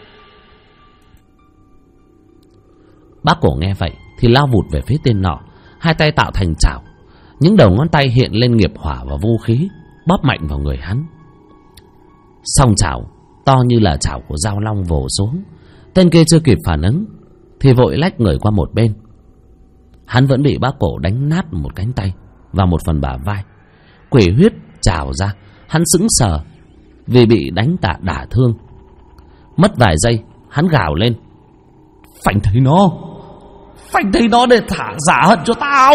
Bác cổ nghe vậy thì lao vụt về phía tên nọ, hai tay tạo thành chảo. Những đầu ngón tay hiện lên nghiệp hỏa và vũ khí, bóp mạnh vào người hắn. Song chảo to như là chảo của dao long vồ xuống. Tên kia chưa kịp phản ứng thì vội lách người qua một bên. Hắn vẫn bị bác cổ đánh nát một cánh tay và một phần bả vai. Quỷ huyết trào ra. Hắn sững sờ vì bị đánh đả thương. Mất vài giây, hắn gào lên: Phanh thấy nó để thả giả hận cho tao.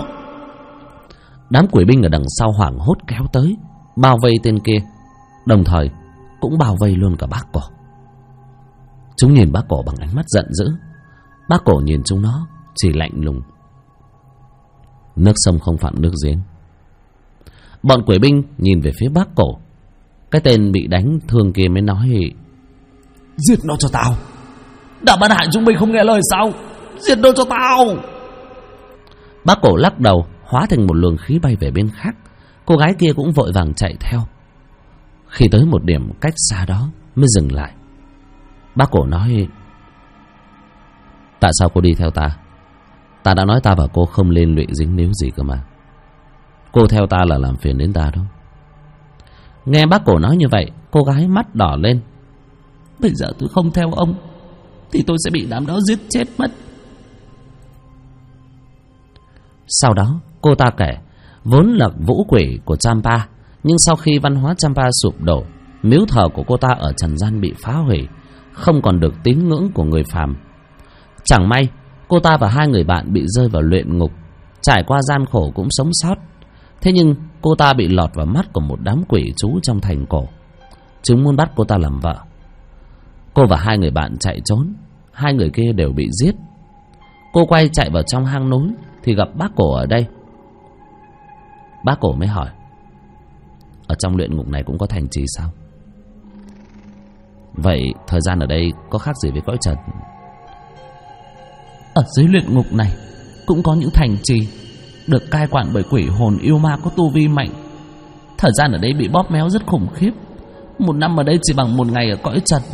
Đám quỷ binh ở đằng sau hoảng hốt kéo tới, bao vây tên kia, đồng thời cũng bao vây luôn cả bác cổ. Chúng nhìn bác cổ bằng ánh mắt giận dữ. Bác cổ nhìn chúng nó chỉ lạnh lùng. Nước sông không phạm nước giếng. Bọn quỷ binh nhìn về phía bác cổ. Cái tên bị đánh thương kia mới nói: Giết nó cho tao. Đã bắt hại chúng mình không nghe lời sao? Giết nó cho tao. Bác cổ lắc đầu, hóa thành một luồng khí bay về bên khác. Cô gái kia cũng vội vàng chạy theo. Khi tới một điểm cách xa đó mới dừng lại. Bác cổ nói: Tại sao cô đi theo ta? Ta đã nói ta và cô không lên lụy dính níu gì cơ mà. Cô theo ta là làm phiền đến ta đâu. Nghe bác cổ nói như vậy, cô gái mắt đỏ lên. Bây giờ tôi không theo ông thì tôi sẽ bị đám đó giết chết mất. Sau đó cô ta kể vốn là vũ quỷ của Champa, nhưng sau khi văn hóa Champa sụp đổ, miếu thờ của cô ta ở trần gian bị phá hủy, không còn được tín ngưỡng của người phàm. Chẳng may cô ta và hai người bạn bị rơi vào luyện ngục, trải qua gian khổ cũng sống sót. Thế nhưng cô ta bị lọt vào mắt của một đám quỷ trú trong thành cổ. Chúng muốn bắt cô ta làm vợ. Cô và hai người bạn chạy trốn, hai người kia đều bị giết. Cô quay chạy vào trong hang núi thì gặp bác cổ ở đây. Bác cổ mới hỏi: Ở trong luyện ngục này cũng có thành trì sao? Vậy thời gian ở đây có khác gì với cõi trần? Ở dưới luyện ngục này cũng có những thành trì được cai quản bởi quỷ hồn yêu ma có tu vi mạnh. Thời gian ở đây bị bóp méo rất khủng khiếp. Một năm ở đây chỉ bằng một ngày ở cõi trần.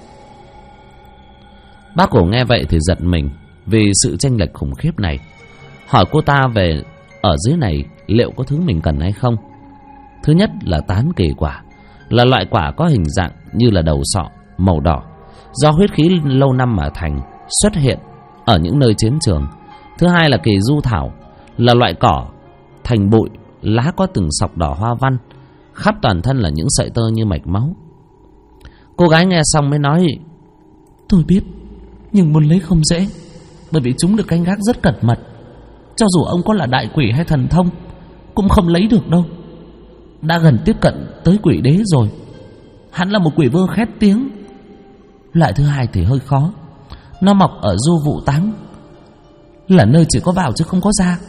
Bác cổ nghe vậy thì giật mình vì sự chênh lệch khủng khiếp này. Hỏi cô ta về ở dưới này liệu có thứ mình cần hay không. Thứ nhất là tán kỳ quả, là loại quả có hình dạng như là đầu sọ, màu đỏ, do huyết khí lâu năm mà thành, xuất hiện ở những nơi chiến trường. Thứ hai là kỳ du thảo, là loại cỏ thành bụi, lá có từng sọc đỏ hoa văn, khắp toàn thân là những sợi tơ như mạch máu. Cô gái nghe xong mới nói: Tôi biết, nhưng muốn lấy không dễ, bởi vì chúng được canh gác rất cẩn mật. Cho dù ông có là đại quỷ hay thần thông cũng không lấy được đâu. Đã gần tiếp cận tới quỷ đế rồi. Hắn là một quỷ vương khét tiếng. Loại thứ hai thì hơi khó. Nó mọc ở du vụ táng, là nơi chỉ có vào chứ không có ra.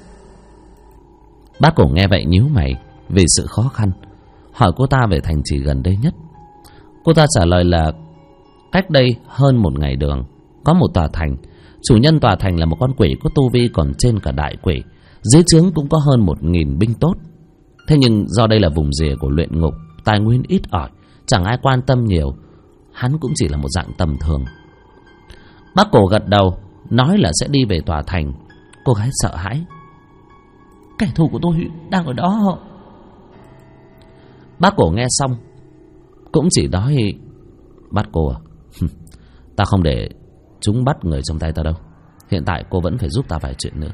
Bác cổ nghe vậy nhíu mày vì sự khó khăn, hỏi cô ta về thành trì gần đây nhất. Cô ta trả lời là cách đây hơn một ngày đường có một tòa thành. Chủ nhân tòa thành là một con quỷ có tu vi còn trên cả đại quỷ. Dưới trướng cũng có hơn 1000 binh tốt. Thế nhưng do đây là vùng rìa của luyện ngục, tài nguyên ít ỏi, chẳng ai quan tâm nhiều. Hắn cũng chỉ là một dạng tầm thường. Bác cổ gật đầu, nói là sẽ đi về tòa thành. Cô gái sợ hãi. Kẻ thù của tôi đang ở đó. Bác Cổ nghe xong cũng chỉ nói: Bắt cô à? Ta không để chúng bắt người trong tay ta đâu. Hiện tại cô vẫn phải giúp ta vài chuyện nữa.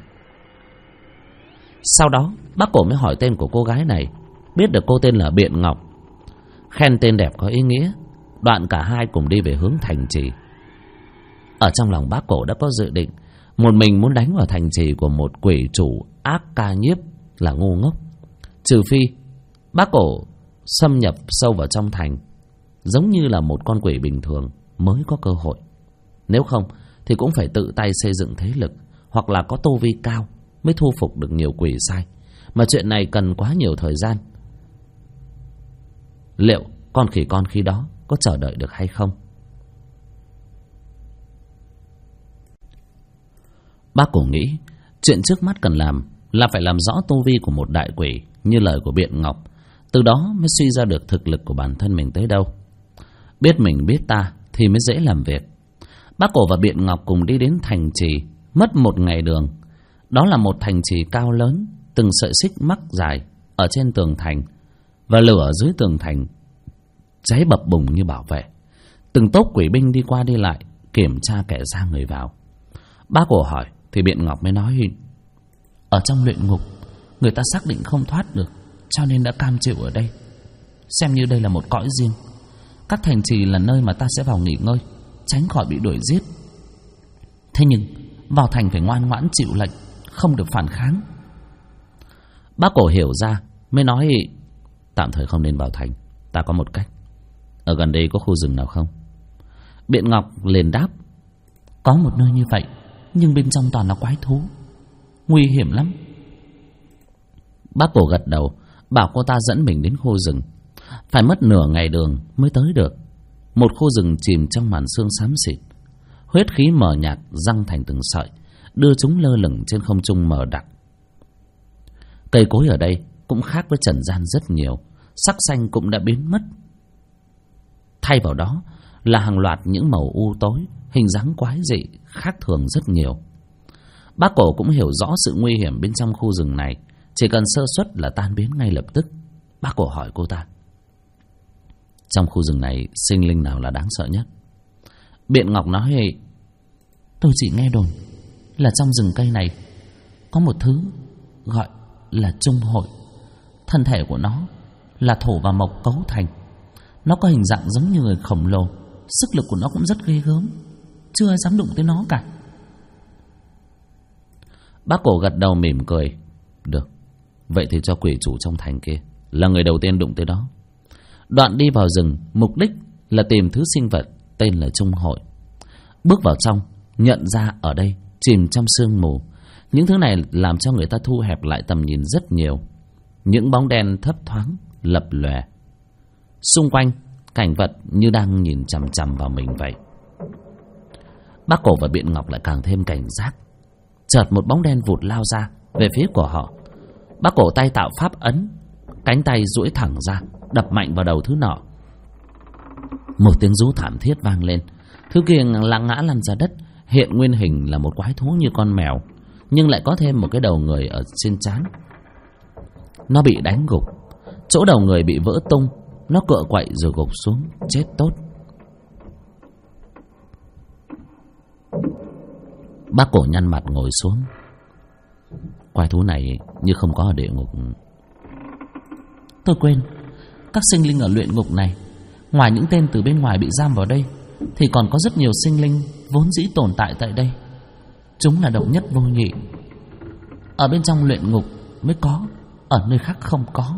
Sau đó bác Cổ mới hỏi tên của cô gái này. Biết được cô tên là Biện Ngọc. Khen tên đẹp có ý nghĩa. Đoạn cả hai cùng đi về hướng thành trì. Ở trong lòng bác Cổ đã có dự định một mình muốn đánh vào thành trì của một quỷ chủ ác ca nhiếp là ngu ngốc. Trừ phi bác Cổ xâm nhập sâu vào trong thành, giống như là một con quỷ bình thường mới có cơ hội. Nếu không thì cũng phải tự tay xây dựng thế lực, hoặc là có tu vi cao mới thu phục được nhiều quỷ sai. Mà chuyện này cần quá nhiều thời gian. Liệu con khỉ đó có chờ đợi được hay không? Bác Cổ nghĩ chuyện trước mắt cần làm là phải làm rõ tu vi của một đại quỷ như lời của Biện Ngọc. Từ đó mới suy ra được thực lực của bản thân mình tới đâu. Biết mình biết ta thì mới dễ làm việc. Bác Cổ và Biện Ngọc cùng đi đến thành trì. Mất 1 ngày đường. Đó là một thành trì cao lớn, từng sợi xích mắc dài ở trên tường thành, và lửa dưới tường thành cháy bập bùng như bảo vệ. Từng tốp quỷ binh đi qua đi lại kiểm tra kẻ ra người vào. Bác Cổ hỏi thì Biện Ngọc mới nói: Ở trong luyện ngục, người ta xác định không thoát được, cho nên đã cam chịu ở đây, xem như đây là một cõi riêng. Các thành trì là nơi mà ta sẽ vào nghỉ ngơi, tránh khỏi bị đuổi giết. Thế nhưng vào thành phải ngoan ngoãn chịu lệnh, không được phản kháng. Bác Cổ hiểu ra mới nói: Tạm thời không nên vào thành. Ta có một cách. Ở gần đây có khu rừng nào không? Biện Ngọc liền đáp: Có một nơi như vậy, nhưng bên trong toàn là quái thú, nguy hiểm lắm. Bác Cổ gật đầu, bảo cô ta dẫn mình đến khu rừng. Phải mất nửa ngày đường mới tới được. Một khu rừng chìm trong màn sương xám xịt. Huyết khí mờ nhạt giăng thành từng sợi, đưa chúng lơ lửng trên không trung mờ đặc. Cây cối ở đây cũng khác với trần gian rất nhiều. Sắc xanh cũng đã biến mất. Thay vào đó là hàng loạt những màu u tối, hình dáng quái dị, khác thường rất nhiều. Bác Cổ cũng hiểu rõ sự nguy hiểm bên trong khu rừng này. Chỉ cần sơ suất là tan biến ngay lập tức. Bác Cổ hỏi cô ta: Trong khu rừng này sinh linh nào là đáng sợ nhất? Biện Ngọc nói: Tôi chỉ nghe đồn là trong rừng cây này có một thứ gọi là trung hội. Thân thể của nó là thổ và mộc cấu thành. Nó có hình dạng giống như người khổng lồ. Sức lực của nó cũng rất ghê gớm, chưa ai dám đụng tới nó cả. Bác Cổ gật đầu mỉm cười: Được, vậy thì cho quỷ chủ trong thành kia là người đầu tiên đụng tới đó. Đoạn đi vào rừng, mục đích là tìm thứ sinh vật tên là trung hội. Bước vào trong, nhận ra ở đây chìm trong sương mù. Những thứ này làm cho người ta thu hẹp lại tầm nhìn rất nhiều. Những bóng đen thấp thoáng lập lòe. Xung quanh cảnh vật như đang nhìn chằm chằm vào mình vậy. Bác Cổ và Biện Ngọc lại càng thêm cảnh giác. Chợt một bóng đen vụt lao ra về phía của họ. Bác Cổ tay tạo pháp ấn, cánh tay duỗi thẳng ra, đập mạnh vào đầu thứ nọ. Một tiếng rú thảm thiết vang lên. Thứ kia ngã lăn ra đất, hiện nguyên hình là một quái thú như con mèo, nhưng lại có thêm một cái đầu người ở trên trán. Nó bị đánh gục, chỗ đầu người bị vỡ tung. Nó cựa quậy rồi gục xuống, chết tốt. Bác Cổ nhăn mặt ngồi xuống. Quái thú này như không có ở địa ngục. Tôi quên, các sinh linh ở luyện ngục này, ngoài những tên từ bên ngoài bị giam vào đây, thì còn có rất nhiều sinh linh vốn dĩ tồn tại tại đây. Chúng là độc nhất vô nhị. Ở bên trong luyện ngục mới có, ở nơi khác không có.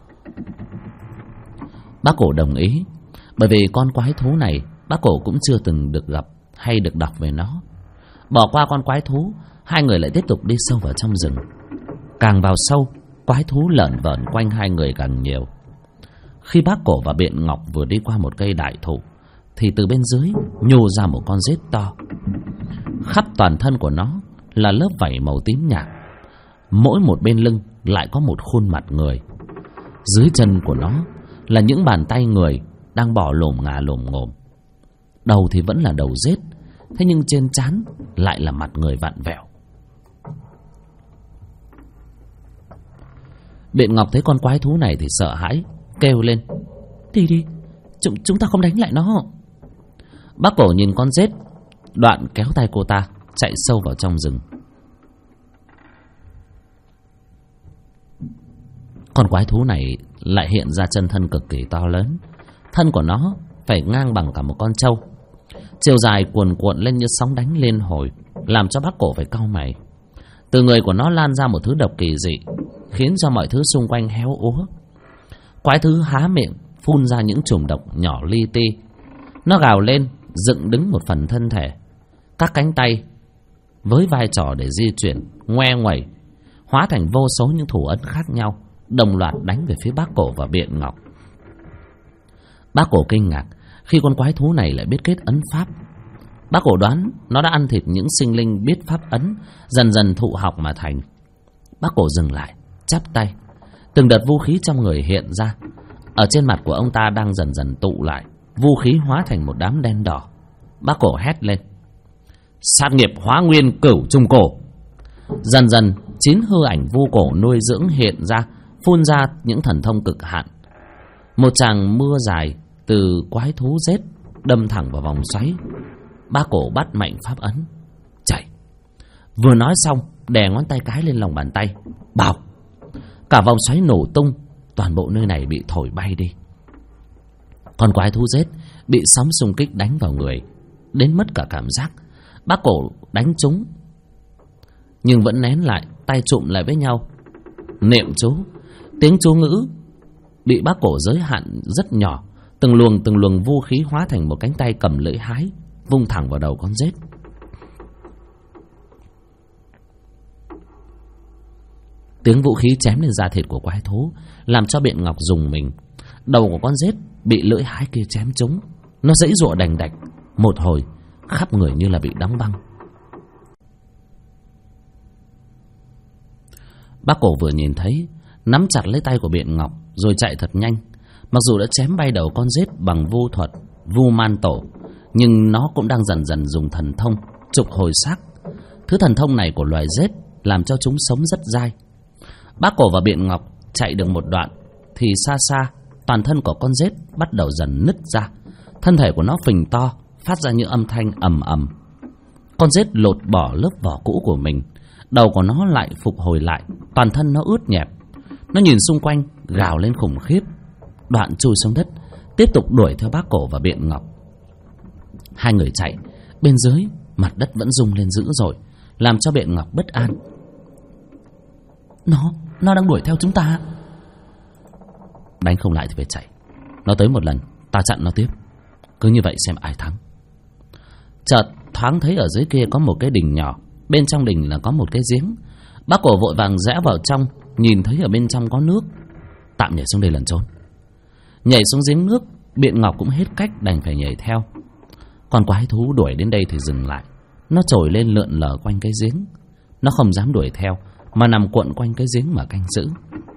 Bác Cổ đồng ý. Bởi vì con quái thú này bác Cổ cũng chưa từng được gặp hay được đọc về nó. Bỏ qua con quái thú, hai người lại tiếp tục đi sâu vào trong rừng. Càng vào sâu, quái thú lởn vởn quanh hai người càng nhiều. Khi bác Cổ và Biện Ngọc vừa đi qua một cây đại thụ, thì từ bên dưới nhô ra một con rết to. Khắp toàn thân của nó là lớp vảy màu tím nhạt. Mỗi một bên lưng lại có một khuôn mặt người. Dưới chân của nó là những bàn tay người đang bò lồm ngà lồm ngồm. Đầu thì vẫn là đầu rết, thế nhưng trên trán lại là mặt người vặn vẹo. Biện Ngọc thấy con quái thú này thì sợ hãi, kêu lên: Đi, chúng ta không đánh lại nó. Bác Cổ nhìn con rết, đoạn kéo tay cô ta chạy sâu vào trong rừng. Con quái thú này lại hiện ra chân thân cực kỳ to lớn. Thân của nó phải ngang bằng cả một con trâu, chiều dài cuồn cuộn lên như sóng đánh lên hồi, làm cho Bác Cổ phải cau mày. Từ người của nó lan ra một thứ độc kỳ dị, khiến cho mọi thứ xung quanh héo úa. Quái thú há miệng phun ra những chùm độc nhỏ li ti. Nó gào lên, dựng đứng một phần thân thể, các cánh tay với vai trò để di chuyển ngoe nguẩy, hóa thành vô số những thủ ấn khác nhau, đồng loạt đánh về phía Bác Cổ và Biện Ngọc. Bác Cổ kinh ngạc khi con quái thú này lại biết kết ấn pháp. Bác Cổ đoán nó đã ăn thịt những sinh linh biết pháp ấn, dần dần thụ học mà thành. Bác Cổ dừng lại, chắp tay. Từng đợt vũ khí trong người hiện ra. Ở trên mặt của ông ta đang dần dần tụ lại, vũ khí hóa thành một đám đen đỏ. Bác Cổ hét lên: Sát nghiệp hóa nguyên cửu trung cổ. Dần dần 9 hư ảnh vu cổ nuôi dưỡng hiện ra, phun ra những thần thông cực hạn. Một tràng mưa dài từ quái thú rết đâm thẳng vào vòng xoáy. Bác Cổ bắt mạnh pháp ấn, chạy. Vừa nói xong, đè ngón tay cái lên lòng bàn tay, bào. Cả vòng xoáy nổ tung, toàn bộ nơi này bị thổi bay đi. Con quái thú rết bị sóng xung kích đánh vào người, đến mất cả cảm giác. Bác Cổ đánh trúng, nhưng vẫn nén lại, tay trụm lại với nhau, niệm chú. Tiếng chú ngữ bị Bác Cổ giới hạn rất nhỏ. Từng luồng vũ khí hóa thành một cánh tay cầm lưỡi hái, vung thẳng vào đầu con rết. Tiếng vũ khí chém lên da thịt của quái thú làm cho Biện Ngọc rùng mình. Đầu của con rết bị lưỡi hái kia chém trúng, nó giãy giụa đành đạch một hồi, khắp người như là bị đóng băng. Bác Cổ vừa nhìn thấy, nắm chặt lấy tay của Biện Ngọc rồi chạy thật nhanh. Mặc dù đã chém bay đầu con rết bằng vu thuật Vu Man Tổ, nhưng nó cũng đang dần dần dùng thần thông trục hồi xác. Thứ thần thông này của loài rết làm cho chúng sống rất dai. Bác Cổ và Biện Ngọc chạy được một đoạn thì xa xa toàn thân của con rết bắt đầu dần nứt ra. Thân thể của nó phình to, phát ra những âm thanh ầm ầm. Con rết lột bỏ lớp vỏ cũ của mình, đầu của nó lại phục hồi lại, toàn thân nó ướt nhẹp. Nó nhìn xung quanh, gào lên khủng khiếp, đoạn chui xuống đất, tiếp tục đuổi theo Bác Cổ và Biện Ngọc. Hai người chạy, bên dưới mặt đất vẫn rung lên dữ dội, làm cho Biện Ngọc bất an. Nó đang đuổi theo chúng ta. Đánh không lại thì phải chạy. Nó tới một lần, ta chặn nó tiếp. Cứ như vậy xem ai thắng. Chợt thoáng thấy ở dưới kia có một cái đình nhỏ, bên trong đình là có một cái giếng. Bác Cổ vội vàng rẽ vào trong, nhìn thấy ở bên trong có nước, tạm nhảy xuống đây lần trốn. Nhảy xuống giếng nước, Biện Ngọc cũng hết cách đành phải nhảy theo. Còn quái thú đuổi đến đây thì dừng lại. Nó trồi lên lượn lờ quanh cái giếng. Nó không dám đuổi theo, mà nằm cuộn quanh cái giếng mà canh giữ.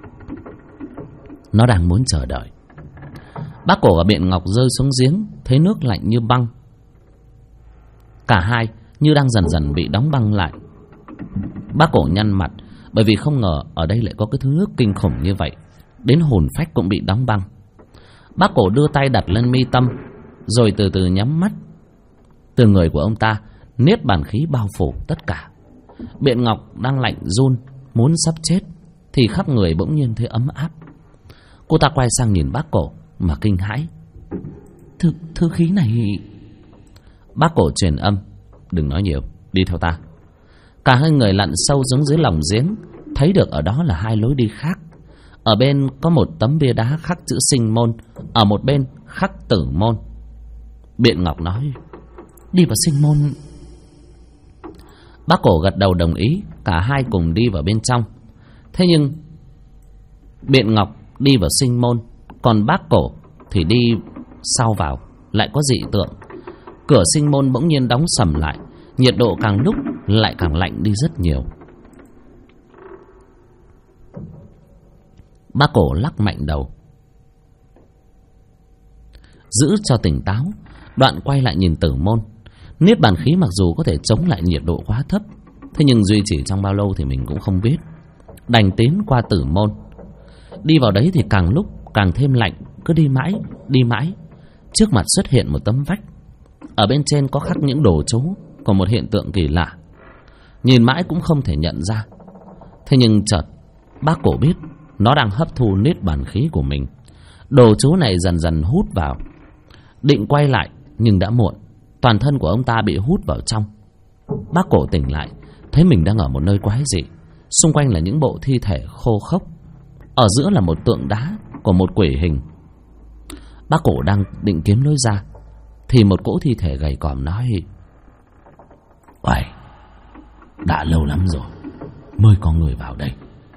Nó đang muốn chờ đợi. Bác Cổ và Biện Ngọc rơi xuống giếng, thấy nước lạnh như băng. Cả hai như đang dần dần bị đóng băng lại. Bác Cổ nhăn mặt, bởi vì không ngờ ở đây lại có cái thứ nước kinh khủng như vậy, đến hồn phách cũng bị đóng băng. Bác Cổ đưa tay đặt lên mi tâm, rồi từ từ nhắm mắt. Từ người của ông ta niết bàn khí bao phủ tất cả. Biện Ngọc đang lạnh run, muốn sắp chết, thì khắp người bỗng nhiên thấy ấm áp. Cô ta quay sang nhìn Bác Cổ mà kinh hãi. Thứ khí này... Bác Cổ truyền âm: Đừng nói nhiều, đi theo ta. Cả hai người lặn sâu xuống dưới lòng giếng, thấy được ở đó là hai lối đi khác. Ở bên có một tấm bia đá khắc chữ Sinh Môn, ở một bên khắc Tử Môn. Biện Ngọc nói: Đi vào Sinh Môn. Bác Cổ gật đầu đồng ý, cả hai cùng đi vào bên trong. Thế nhưng Biện Ngọc đi vào Sinh Môn, còn Bác Cổ thì đi sau vào lại có dị tượng. Cửa Sinh Môn bỗng nhiên đóng sầm lại, nhiệt độ càng lúc lại càng lạnh đi rất nhiều. Bác Cổ lắc mạnh đầu, giữ cho tỉnh táo, đoạn quay lại nhìn Tử Môn. Niết bàn khí mặc dù có thể chống lại nhiệt độ quá thấp, thế nhưng duy trì trong bao lâu thì mình cũng không biết. Đành tiến qua tử môn. Đi vào đấy thì càng lúc càng thêm lạnh. Cứ đi mãi. Trước mặt xuất hiện một tấm vách. Ở bên trên có khắc những đồ chú. Còn một hiện tượng kỳ lạ, nhìn mãi cũng không thể nhận ra. Thế nhưng chợt bác cổ biết nó đang hấp thu niết bàn khí của mình. Đồ chú này dần dần hút vào. Định quay lại nhưng đã muộn. Toàn thân của ông ta bị hút vào trong. Bác cổ tỉnh lại, thấy mình đang ở một nơi quái dị. Xung quanh là những bộ thi thể khô khốc. Ở giữa là một tượng đá của một quỷ hình. Bác cổ đang định kiếm lối ra thì một cỗ thi thể gầy còm nói: "Uầy, đã lâu lắm rồi mới có người vào đây."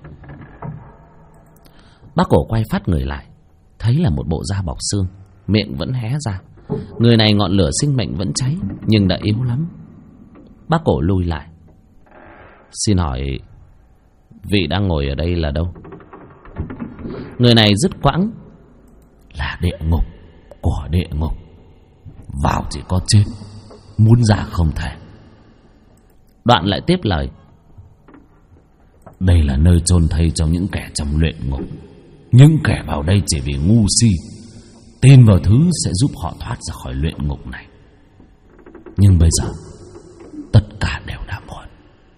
Bác cổ quay phát người lại, thấy là một bộ da bọc xương, miệng vẫn hé ra. Người này ngọn lửa sinh mệnh vẫn cháy, nhưng đã yếu lắm. Bác cổ lui lại: "Xin hỏi vị đang ngồi ở đây là đâu?" Người này dứt quãng: "Là địa ngục của địa ngục. Vào chỉ có chết, muốn ra không thể." Đoạn lại tiếp lời: "Đây là nơi chôn thây cho những kẻ trong luyện ngục. Những kẻ vào đây chỉ vì ngu si, tin vào thứ sẽ giúp họ thoát ra khỏi luyện ngục này. Nhưng bây giờ tất cả đều đã muộn."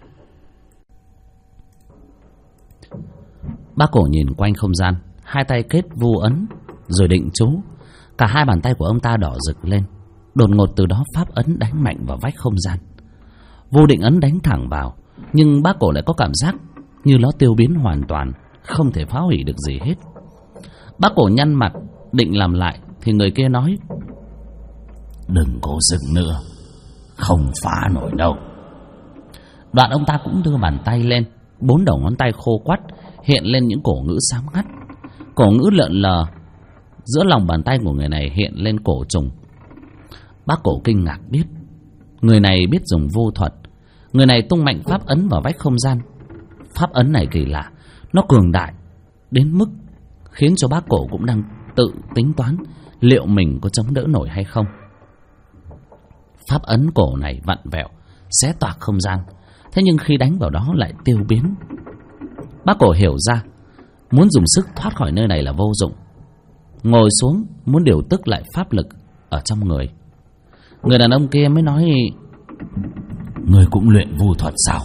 Bác cổ nhìn quanh không gian, hai tay kết vu ấn rồi định chú. Cả hai bàn tay của ông ta đỏ rực lên. Đột ngột từ đó pháp ấn đánh mạnh vào vách không gian. Vô định ấn đánh thẳng vào, nhưng bác cổ lại có cảm giác như nó tiêu biến hoàn toàn, không thể phá hủy được gì hết. Bác cổ nhăn mặt định làm lại thì người kia nói: "Đừng cố dừng nữa, không phá nổi đâu." Đoạn ông ta cũng đưa bàn tay lên. 4 đầu ngón tay khô quắt hiện lên những cổ ngữ sáng ngắt. Cổ ngữ lượn lờ. Giữa lòng bàn tay của người này hiện lên cổ trùng. Bác cổ kinh ngạc biết người này biết dùng vô thuật. Người này tung mạnh pháp ấn vào vách không gian. Pháp ấn này kỳ lạ, nó cường đại đến mức khiến cho bác cổ cũng đang tự tính toán liệu mình có chống đỡ nổi hay không. Pháp ấn cổ này vặn vẹo, xé toạc không gian, thế nhưng khi đánh vào đó lại tiêu biến. Bác cổ hiểu ra muốn dùng sức thoát khỏi nơi này là vô dụng. Ngồi xuống muốn điều tức lại pháp lực ở trong người. Người đàn ông kia mới nói: "Người cũng luyện vu thuật sao?"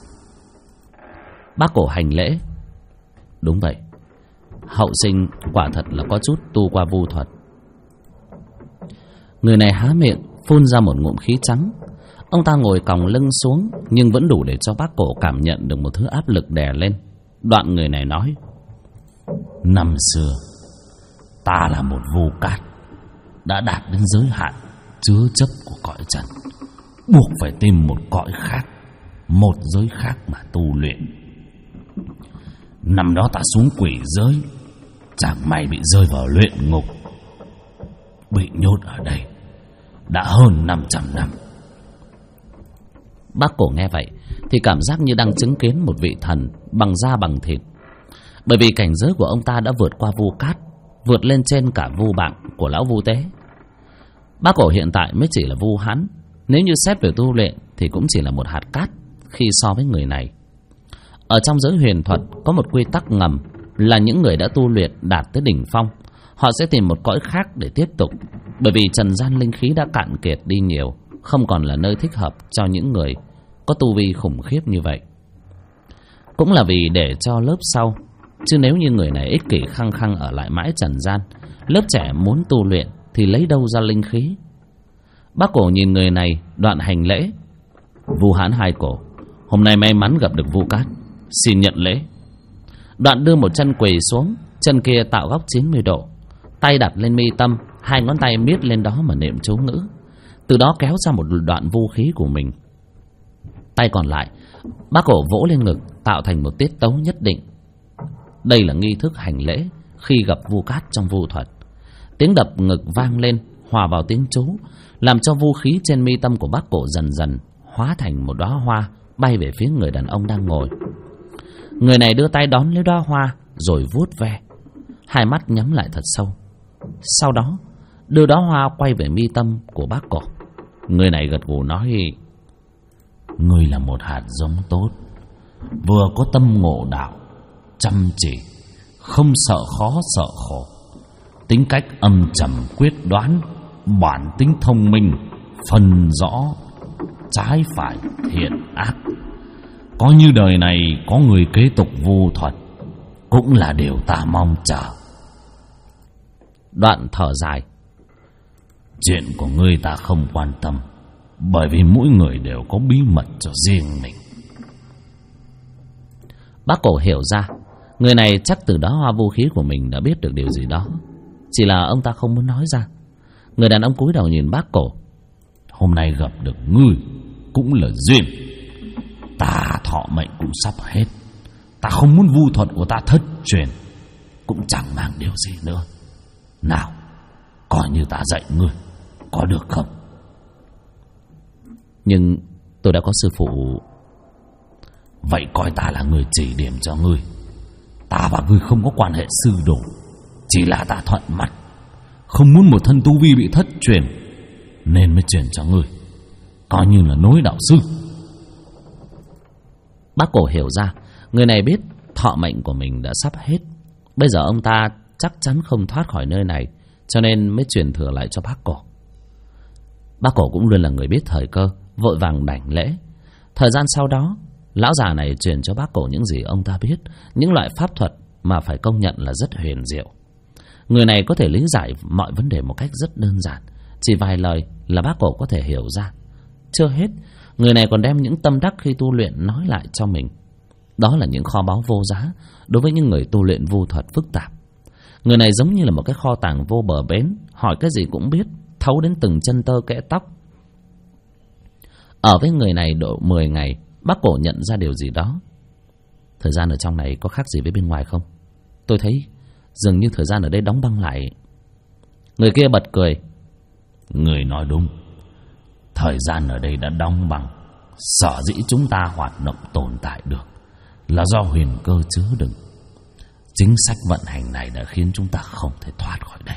Bác cổ hành lễ: "Đúng vậy, hậu sinh quả thật là có chút tu qua vu thuật." Người này há miệng phun ra một ngụm khí trắng. Ông ta ngồi còng lưng xuống, nhưng vẫn đủ để cho bác cổ cảm nhận được một thứ áp lực đè lên. Đoạn người này nói: "Năm xưa ta là một vu cát, đã đạt đến giới hạn chứa chấp của cõi trần, buộc phải tìm một cõi khác, một giới khác mà tu luyện. Năm đó ta xuống quỷ giới, chẳng may bị rơi vào luyện ngục, bị nhốt ở đây đã hơn 500 năm." Bác cổ nghe vậy thì cảm giác như đang chứng kiến một vị thần bằng da bằng thịt. Bởi vì cảnh giới của ông ta đã vượt qua vu cát, vượt lên trên cả vu bạn của lão vu tế. Bác cổ hiện tại mới chỉ là vu hán, nếu như xét về tu luyện thì cũng chỉ là một hạt cát khi so với người này. Ở trong giới huyền thuật có một quy tắc ngầm là những người đã tu luyện đạt tới đỉnh phong, họ sẽ tìm một cõi khác để tiếp tục. Bởi vì trần gian linh khí đã cạn kiệt đi nhiều, không còn là nơi thích hợp cho những người có tu vi khủng khiếp như vậy. Cũng là vì để cho lớp sau, chứ nếu như người này ích kỷ khăng khăng ở lại mãi trần gian, lớp trẻ muốn tu luyện thì lấy đâu ra linh khí. Bác cổ nhìn người này, đoạn hành lễ: "Vu hán hai cổ, hôm nay may mắn gặp được vu cát, xin nhận lễ." Đoạn đưa một chân quỳ xuống, chân kia tạo góc 90 độ, tay đặt lên mi tâm, hai ngón tay miết lên đó mà niệm chú ngữ. Từ đó kéo ra một đoạn vu khí của mình. Tay còn lại bác cổ vỗ lên ngực, tạo thành một tiết tấu nhất định. Đây là nghi thức hành lễ khi gặp vu cát trong vu thuật. Tiếng đập ngực vang lên hòa vào tiếng chú, làm cho vu khí trên mi tâm của bác cổ dần dần hóa thành một đóa hoa bay về phía người đàn ông đang ngồi. Người này đưa tay đón lấy đóa hoa rồi vuốt ve, hai mắt nhắm lại thật sâu. Sau đó đưa đóa hoa quay về mi tâm của bác cổ. Người này gật gù nói: Ngươi là một hạt giống tốt, vừa có tâm ngộ đạo, chăm chỉ, không sợ khó sợ khổ, tính cách âm trầm quyết đoán, bản tính thông minh, phân rõ trái phải thiện ác. Có như đời này có người kế tục vu thuật, cũng là điều ta mong chờ. Đoạn thở dài: Chuyện của ngươi ta không quan tâm, bởi vì mỗi người đều có bí mật cho riêng mình. Bác Cổ hiểu ra người này chắc từ đó hoa vũ khí của mình đã biết được điều gì đó, chỉ là ông ta không muốn nói ra. Người đàn ông cúi đầu nhìn bác Cổ: Hôm nay gặp được ngươi cũng là duyên. Ta thọ mệnh cũng sắp hết, ta không muốn vu thuật của ta thất truyền, cũng chẳng mang điều gì nữa. Nào, coi như ta dạy ngươi, có được không? Nhưng tôi đã có sư phụ. Vậy coi ta là người chỉ điểm cho ngươi. Ta và ngươi không có quan hệ sư đồ, chỉ là ta thuận mắt, không muốn một thân tu vi bị thất truyền, nên mới truyền cho ngươi, coi như là nối đạo sư. Bác Cổ hiểu ra người này biết thọ mệnh của mình đã sắp hết, bây giờ ông ta chắc chắn không thoát khỏi nơi này, cho nên mới truyền thừa lại cho bác Cổ. Bác Cổ cũng luôn là người biết thời cơ, vội vàng đảnh lễ. Thời gian sau đó, lão già này truyền cho bác Cổ những gì ông ta biết, những loại pháp thuật mà phải công nhận là rất huyền diệu. Người này có thể lý giải mọi vấn đề một cách rất đơn giản, chỉ vài lời là bác Cổ có thể hiểu ra. Chưa hết, người này còn đem những tâm đắc khi tu luyện nói lại cho mình. Đó là những kho báu vô giá đối với những người tu luyện vu thuật phức tạp. Người này giống như là một cái kho tàng vô bờ bến, hỏi cái gì cũng biết, thấu đến từng chân tơ kẽ tóc. Ở với người này độ 10 ngày, bác Cổ nhận ra điều gì đó. Thời gian ở trong này có khác gì với bên ngoài không? Tôi thấy dường như thời gian ở đây đóng băng lại. Người kia bật cười: Người nói đúng, thời gian ở đây đã đóng băng. Sở dĩ chúng ta hoạt động tồn tại được là do huyền cơ chứa đựng. Chính sách vận hành này đã khiến chúng ta không thể thoát khỏi đây.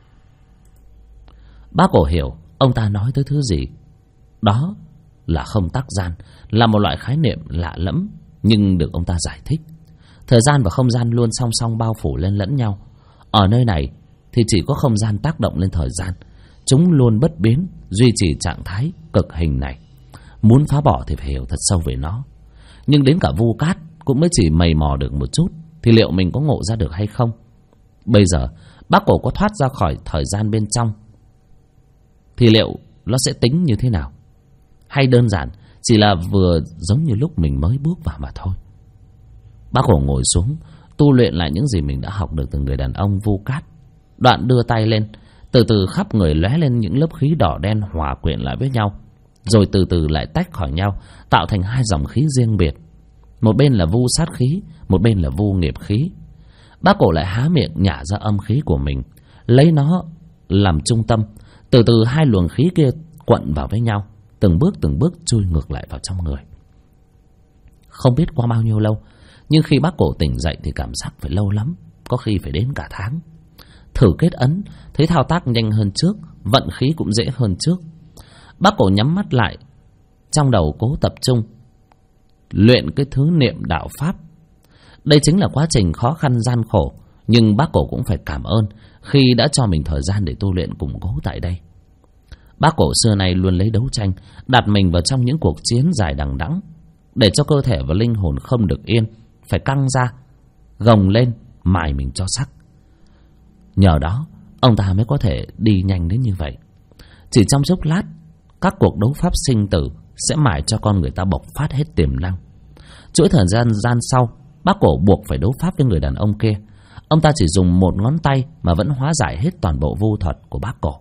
Bác Cổ hiểu ông ta nói tới thứ gì. Đó là không tắc gian, là một loại khái niệm lạ lẫm, nhưng được ông ta giải thích. Thời gian và không gian luôn song song bao phủ lên lẫn nhau. Ở nơi này thì chỉ có không gian tác động lên thời gian, chúng luôn bất biến, duy trì trạng thái cực hình này. Muốn phá bỏ thì phải hiểu thật sâu về nó. Nhưng đến cả Vu Cát cũng mới chỉ mày mò được một chút, thì liệu mình có ngộ ra được hay không? Bây giờ bác Cổ có thoát ra khỏi thời gian bên trong thì liệu nó sẽ tính như thế nào? Hay đơn giản chỉ là vừa giống như lúc mình mới bước vào mà thôi? Bác Cổ ngồi xuống, tu luyện lại những gì mình đã học được từ người đàn ông Vu Cát. Đoạn đưa tay lên, từ từ khắp người lóe lên những lớp khí đỏ đen hòa quyện lại với nhau, rồi từ từ lại tách khỏi nhau, tạo thành hai dòng khí riêng biệt. Một bên là vu sát khí, một bên là vu nghiệp khí. Bác Cổ lại há miệng nhả ra âm khí của mình, lấy nó làm trung tâm. Từ từ hai luồng khí kia quặn vào với nhau, từng bước chui ngược lại vào trong người. Không biết qua bao nhiêu lâu, nhưng khi bác Cổ tỉnh dậy thì cảm giác phải lâu lắm, có khi phải đến cả tháng. Thử kết ấn, thấy thao tác nhanh hơn trước, vận khí cũng dễ hơn trước. Bác Cổ nhắm mắt lại, trong đầu cố tập trung luyện cái thứ niệm đạo pháp. Đây chính là quá trình khó khăn gian khổ, nhưng bác Cổ cũng phải cảm ơn khi đã cho mình thời gian để tu luyện củng cố tại đây. Bác Cổ xưa nay luôn lấy đấu tranh, đặt mình vào trong những cuộc chiến dài đằng đẵng, để cho cơ thể và linh hồn không được yên, phải căng ra, gồng lên, mài mình cho sắc. Nhờ đó, ông ta mới có thể đi nhanh đến như vậy. Chỉ trong chốc lát, các cuộc đấu pháp sinh tử sẽ mài cho con người ta bộc phát hết tiềm năng. Chuỗi thời gian sau, bác Cổ buộc phải đấu pháp với người đàn ông kia. Ông ta chỉ dùng một ngón tay mà vẫn hóa giải hết toàn bộ vu thuật của bác Cổ.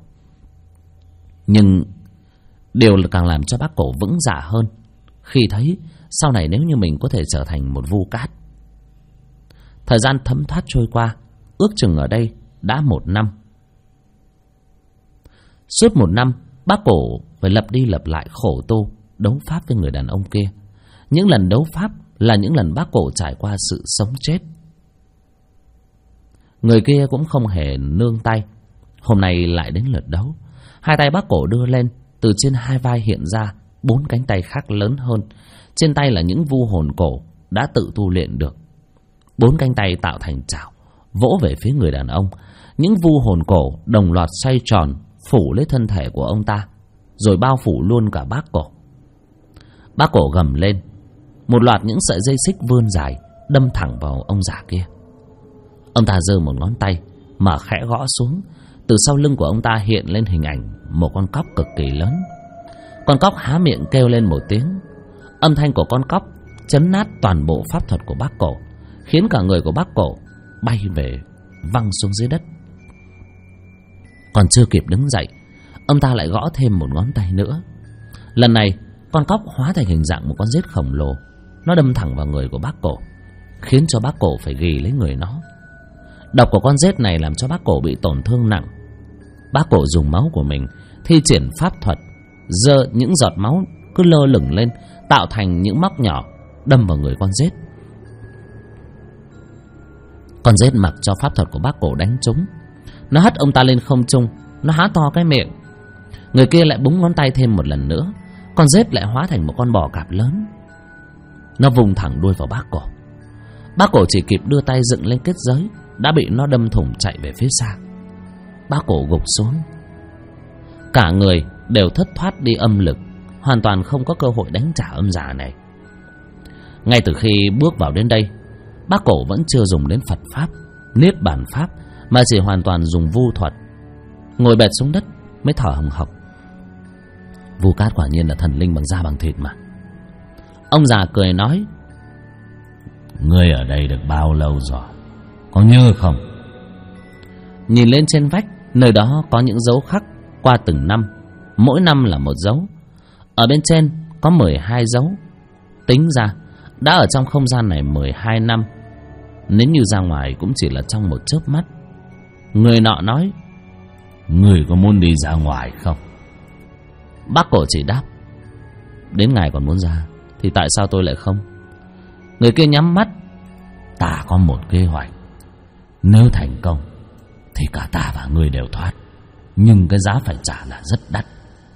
Nhưng điều càng làm cho bác Cổ vững dạ hơn khi thấy sau này nếu như mình có thể trở thành một Vu Cát. Thời gian thấm thoát trôi qua, ước chừng ở đây đã 1 năm. Suốt 1 năm, bác Cổ phải lặp đi lặp lại khổ tu đấu pháp với người đàn ông kia. Những lần đấu pháp là những lần bác Cổ trải qua sự sống chết. Người kia cũng không hề nương tay. Hôm nay lại đến lượt đấu. Hai tay bác Cổ đưa lên, từ trên hai vai hiện ra 4 cánh tay khác lớn hơn. Trên tay là những vu hồn cổ đã tự tu luyện được. 4 cánh tay tạo thành chảo, vỗ về phía người đàn ông. Những vu hồn cổ đồng loạt xoay tròn, phủ lấy thân thể của ông ta, rồi bao phủ luôn cả bác cổ. Bác cổ gầm lên, một loạt những sợi dây xích vươn dài đâm thẳng vào ông già kia. Ông ta giơ một ngón tay mà khẽ gõ xuống. Từ sau lưng của ông ta hiện lên hình ảnh một con cóc cực kỳ lớn. Con cóc há miệng kêu lên một tiếng. Âm thanh của con cóc chấn nát toàn bộ pháp thuật của bác cổ, khiến cả người của bác cổ bay về, văng xuống dưới đất. Còn chưa kịp đứng dậy, ông ta lại gõ thêm một ngón tay nữa. Lần này con cóc hóa thành hình dạng một con rết khổng lồ. Nó đâm thẳng vào người của bác cổ, khiến cho bác cổ phải ghì lấy người nó. Độc của con rết này làm cho bác cổ bị tổn thương nặng. Bác cổ dùng máu của mình thi triển pháp thuật, giơ những giọt máu cứ lơ lửng lên, tạo thành những móc nhỏ đâm vào người con rết. Con rết mặc cho pháp thuật của bác cổ đánh trúng, nó hất ông ta lên không trung. Nó há to cái miệng. Người kia lại búng ngón tay thêm một lần nữa. Con rết lại hóa thành một con bò cạp lớn. Nó vùng thẳng đuôi vào bác cổ. Bác cổ chỉ kịp đưa tay dựng lên kết giới, đã bị nó đâm thủng chạy về phía xa. Bác cổ gục xuống, cả người đều thất thoát đi âm lực, hoàn toàn không có cơ hội đánh trả ông già này. Ngay từ khi bước vào đến đây, bác cổ vẫn chưa dùng đến Phật pháp, Niết Bàn pháp, mà chỉ hoàn toàn dùng vu thuật. Ngồi bệt xuống đất mới thở hồng hộc. Vu Cát quả nhiên là thần linh bằng da bằng thịt mà. Ông già cười nói, ngươi ở đây được bao lâu rồi, có nhớ không? Nhìn lên trên vách, nơi đó có những dấu khắc qua từng năm, mỗi năm là một dấu. Ở bên trên có 12 dấu. Tính ra đã ở trong không gian này 12 năm. Nếu như ra ngoài cũng chỉ là trong một chớp mắt. Người nọ nói, người có muốn đi ra ngoài không? Bác cổ chỉ đáp, đến ngài còn muốn ra thì tại sao tôi lại không? Người kia nhắm mắt, ta có một kế hoạch. Nếu thành công thì cả ta và ngươi đều thoát, nhưng cái giá phải trả là rất đắt.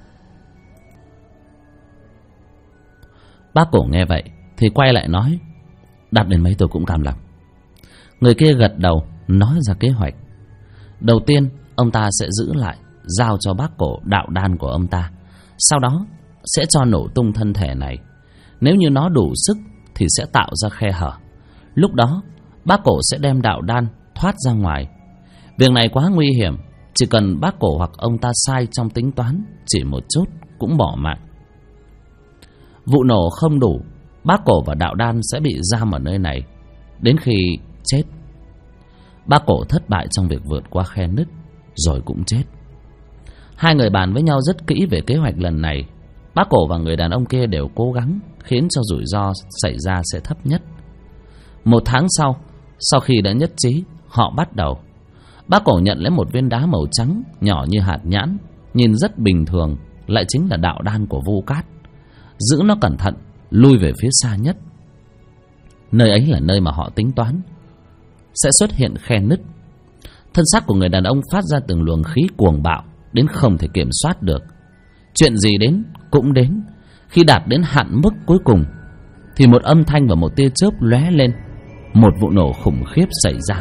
Bác cổ nghe vậy thì quay lại nói, đắt đến mấy tôi cũng cam lòng. Người kia gật đầu nói ra kế hoạch. Đầu tiên ông ta sẽ giữ lại, giao cho bác cổ đạo đan của ông ta. Sau đó sẽ cho nổ tung thân thể này. Nếu như nó đủ sức thì sẽ tạo ra khe hở. Lúc đó bác cổ sẽ đem đạo đan thoát ra ngoài. Việc này quá nguy hiểm, chỉ cần bác cổ hoặc ông ta sai trong tính toán chỉ một chút cũng bỏ mạng. Vụ nổ không đủ, bác cổ và đạo đan sẽ bị giam ở nơi này đến khi chết. Bác cổ thất bại trong việc vượt qua khe nứt rồi cũng chết. Hai người bàn với nhau rất kỹ về kế hoạch lần này. Bác cổ và người đàn ông kia đều cố gắng khiến cho rủi ro xảy ra sẽ thấp nhất. 1 tháng sau khi đã nhất trí, họ bắt đầu. Bác cổ nhận lấy một viên đá màu trắng nhỏ như hạt nhãn, nhìn rất bình thường, lại chính là đạo đan của Vu Cát. Giữ nó cẩn thận, lui về phía xa nhất. Nơi ấy là nơi mà họ tính toán sẽ xuất hiện khe nứt. Thân xác của người đàn ông phát ra từng luồng khí cuồng bạo đến không thể kiểm soát được. Chuyện gì đến cũng đến. Khi đạt đến hạn mức cuối cùng thì một âm thanh và một tia chớp lóe lên. Một vụ nổ khủng khiếp xảy ra.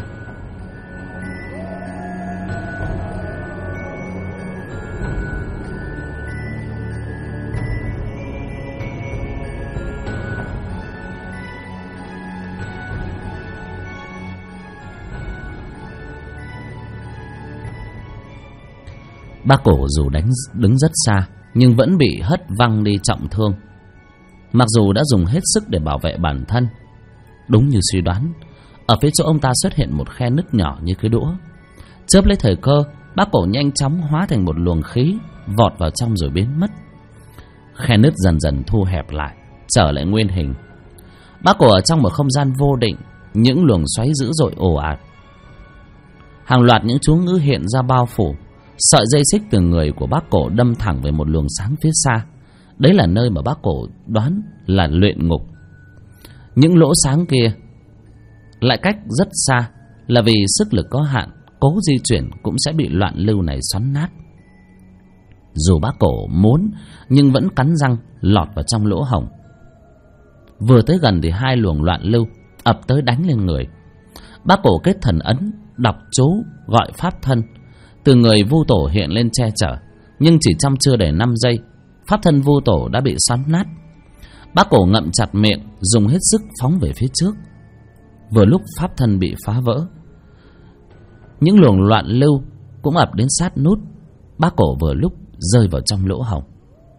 Bác cổ dù đứng rất xa nhưng vẫn bị hất văng đi trọng thương. Mặc dù đã dùng hết sức để bảo vệ bản thân. Đúng như suy đoán, ở phía chỗ ông ta xuất hiện một khe nứt nhỏ như cái đũa. Chớp lấy thời cơ, bác cổ nhanh chóng hóa thành một luồng khí, vọt vào trong rồi biến mất. Khe nứt dần dần thu hẹp lại, trở lại nguyên hình. Bác cổ ở trong một không gian vô định, những luồng xoáy dữ dội ồ ạt. Hàng loạt những chú ngữ hiện ra bao phủ. Sợi dây xích từ người của bác cổ đâm thẳng về một luồng sáng phía xa. Đấy là nơi mà bác cổ đoán là luyện ngục. Những lỗ sáng kia lại cách rất xa, là vì sức lực có hạn, cố di chuyển cũng sẽ bị loạn lưu này xoắn nát. Dù bác cổ muốn nhưng vẫn cắn răng lọt vào trong lỗ hổng. Vừa tới gần thì hai luồng loạn lưu ập tới đánh lên người. Bác cổ kết thần ấn, đọc chú gọi pháp thân. Từ người Vu Tổ hiện lên che chở, nhưng chỉ trong chưa đầy 5 giây, pháp thân Vu Tổ đã bị xoắn nát. Bác cổ ngậm chặt miệng, dùng hết sức phóng về phía trước. Vừa lúc pháp thân bị phá vỡ, những luồng loạn lưu cũng ập đến sát nút. Bác cổ vừa lúc rơi vào trong lỗ hổng.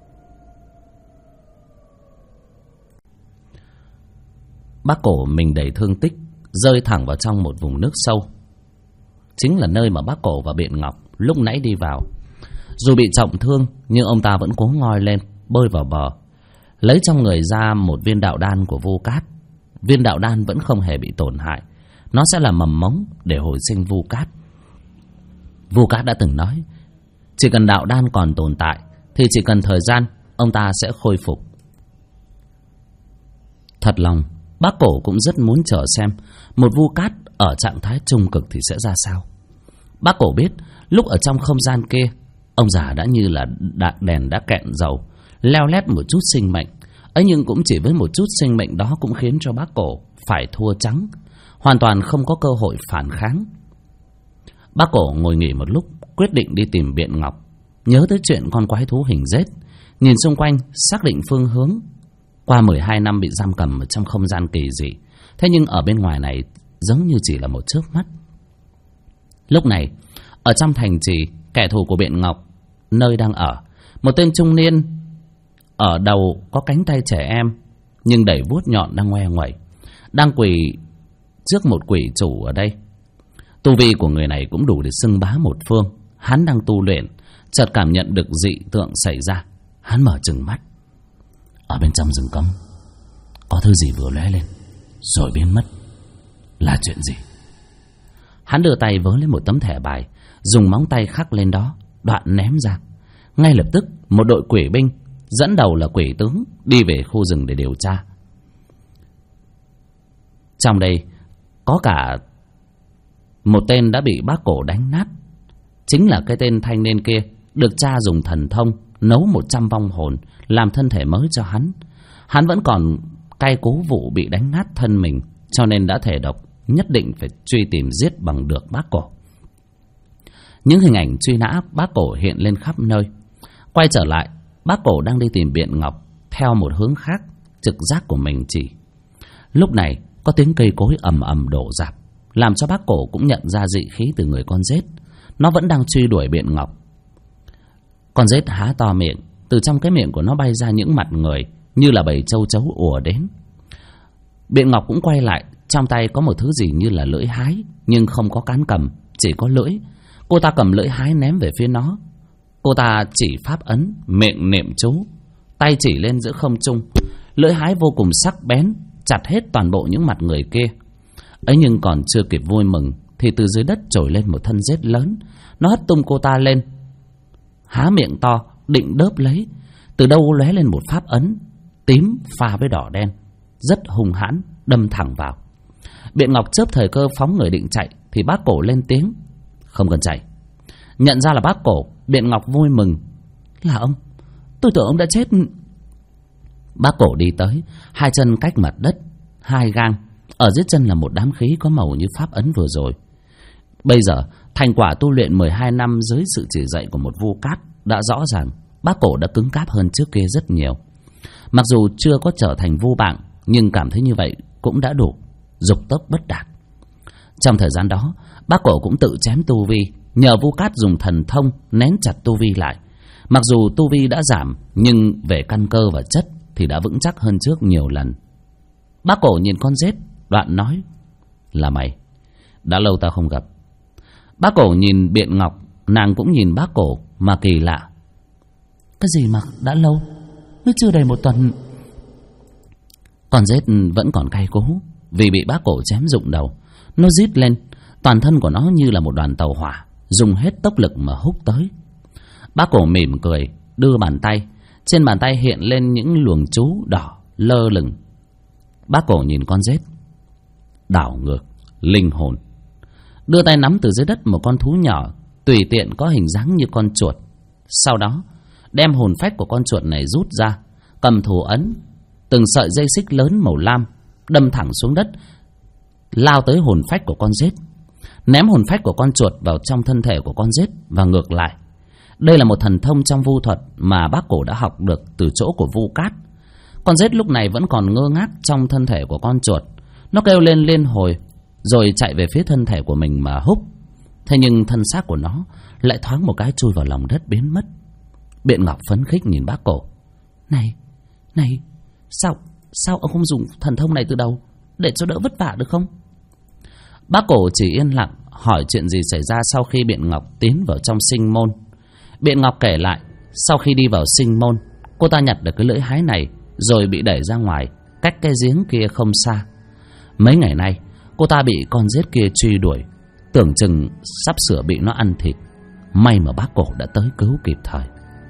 Bác cổ mình đầy thương tích, rơi thẳng vào trong một vùng nước sâu, chính là nơi mà bác cổ và Biện Ngọc lúc nãy đi vào. Dù bị trọng thương nhưng ông ta vẫn cố ngoi lên, bơi vào bờ, lấy trong người ra một viên đạo đan của Vu Cát. Viên đạo đan vẫn không hề bị tổn hại, nó sẽ là mầm mống để hồi sinh Vu Cát. Vu Cát đã từng nói, chỉ cần đạo đan còn tồn tại thì chỉ cần thời gian, ông ta sẽ khôi phục. Thật lòng, bác cổ cũng rất muốn chờ xem một Vu Cát ở trạng thái trung cực thì sẽ ra sao. Bác cổ biết lúc ở trong không gian kia, ông già đã như là đèn đã cạn dầu, leo lét một chút sinh mệnh ấy, nhưng cũng chỉ với một chút sinh mệnh đó cũng khiến cho bác cổ phải thua trắng, hoàn toàn không có cơ hội phản kháng. Bác cổ ngồi nghỉ một lúc, quyết định đi tìm Biện Ngọc. Nhớ tới chuyện con quái thú hình rết, nhìn xung quanh xác định phương hướng. Qua 12 năm bị giam cầm ở trong không gian kỳ dị, thế nhưng ở bên ngoài này giống như chỉ là một chớp mắt. Lúc này ở trong thành trì, kẻ thù của Biện Ngọc nơi đang ở, một tên trung niên ở đầu có cánh tay trẻ em nhưng đầy vuốt nhọn đang ngoe nguẩy, đang quỳ trước một quỷ chủ ở đây. Tu vi của người này cũng đủ để xưng bá một phương. Hắn đang tu luyện, chợt cảm nhận được dị tượng xảy ra. Hắn mở trừng mắt. Ở bên trong rừng cấm có thứ gì vừa lóe lên rồi biến mất. Là chuyện gì? Hắn đưa tay vớ lên một tấm thẻ bài, dùng móng tay khắc lên đó, đoạn ném ra. Ngay lập tức một đội quỷ binh, dẫn đầu là quỷ tướng, đi về khu rừng để điều tra. Trong đây có cả một tên đã bị bác cổ đánh nát, chính là cái tên thanh niên kia, được cha dùng thần thông nấu 100 vong hồn làm thân thể mới cho hắn. Hắn vẫn còn cay cố vụ bị đánh nát thân mình, cho nên đã thề độc nhất định phải truy tìm giết bằng được bác cổ. Những hình ảnh truy nã bác cổ hiện lên khắp nơi. Quay trở lại, bác cổ đang đi tìm Biện Ngọc theo một hướng khác, trực giác của mình chỉ. Lúc này có tiếng cây cối ầm ầm đổ rạp, làm cho bác cổ cũng nhận ra dị khí từ người con rết. Nó vẫn đang truy đuổi Biện Ngọc. Con rết há to miệng, từ trong cái miệng của nó bay ra những mặt người như là bầy châu chấu ùa đến. Biện Ngọc cũng quay lại, trong tay có một thứ gì như là lưỡi hái, nhưng không có cán cầm, chỉ có lưỡi. Cô ta cầm lưỡi hái ném về phía nó. Cô ta chỉ pháp ấn, miệng niệm chú, tay chỉ lên giữa không trung. Lưỡi hái vô cùng sắc bén, chặt hết toàn bộ những mặt người kia. Ấy nhưng còn chưa kịp vui mừng thì từ dưới đất trồi lên một thân rết lớn. Nó hất tung cô ta lên, há miệng to định đớp lấy. Từ đâu lóe lên một pháp ấn tím pha với đỏ đen, rất hung hãn, đâm thẳng vào. Biện Ngọc chớp thời cơ phóng người định chạy thì bác cổ lên tiếng: Không cần chạy. Nhận ra là bác cổ, Biện Ngọc vui mừng: Là ông, tôi tưởng ông đã chết. Bác cổ đi tới, hai chân cách mặt đất 2 gang, ở dưới chân là một đám khí có màu như pháp ấn vừa rồi. Bây giờ thành quả tu luyện 12 năm dưới sự chỉ dạy của một Vu Cát đã rõ ràng. Bác cổ đã cứng cáp hơn trước kia rất nhiều. Mặc dù chưa có trở thành Vu Bạn, nhưng cảm thấy như vậy cũng đã đủ, dục tốc bất đạt. Trong thời gian đó, bác cổ cũng tự chém tu vi, nhờ Vu Cát dùng thần thông nén chặt tu vi lại. Mặc dù tu vi đã giảm, nhưng về căn cơ và chất thì đã vững chắc hơn trước nhiều lần. Bác cổ nhìn con rết, đoạn nói: Là mày, đã lâu ta không gặp. Bác cổ nhìn Biện Ngọc, nàng cũng nhìn bác cổ mà kỳ lạ: Cái gì mà đã lâu, mới chưa đầy 1 tuần. Con rết vẫn còn cay cố vì bị bác cổ chém rụng đầu. Nó rít lên, toàn thân của nó như là một đoàn tàu hỏa, dùng hết tốc lực mà húc tới. Bác cổ mỉm cười, đưa bàn tay. Trên bàn tay hiện lên những luồng chú đỏ lơ lửng. Bác cổ nhìn con rết, đảo ngược linh hồn, đưa tay nắm từ dưới đất một con thú nhỏ, tùy tiện có hình dáng như con chuột. Sau đó đem hồn phách của con chuột này rút ra, cầm thủ ấn, từng sợi dây xích lớn màu lam đâm thẳng xuống đất, lao tới hồn phách của con rết, ném hồn phách của con chuột vào trong thân thể của con rết và ngược lại. Đây là một thần thông trong vu thuật mà bác cổ đã học được từ chỗ của Vu Cát. Con rết lúc này vẫn còn ngơ ngác trong thân thể của con chuột. Nó kêu lên liên hồi rồi chạy về phía thân thể của mình mà húc. Thế nhưng thân xác của nó lại thoáng một cái chui vào lòng đất biến mất. Biện Ngọc phấn khích nhìn bác cổ. Này, sao ông không dùng thần thông này từ đầu để cho đỡ vất vả được không? Bác cổ chỉ yên lặng hỏi chuyện gì xảy ra sau khi Biện Ngọc tiến vào trong sinh môn. Biện Ngọc kể lại, sau khi đi vào sinh môn, cô ta nhặt được cái lưỡi hái này rồi bị đẩy ra ngoài, cách cái giếng kia không xa. Mấy ngày nay, cô ta bị con rết kia truy đuổi, tưởng chừng sắp sửa bị nó ăn thịt. May mà bác cổ đã tới cứu kịp thời.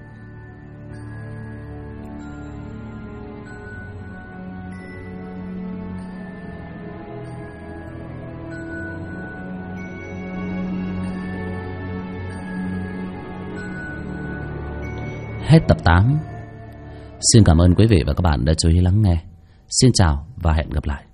Hết tập 8. Xin cảm ơn quý vị và các bạn đã chú ý lắng nghe. Xin chào và hẹn gặp lại.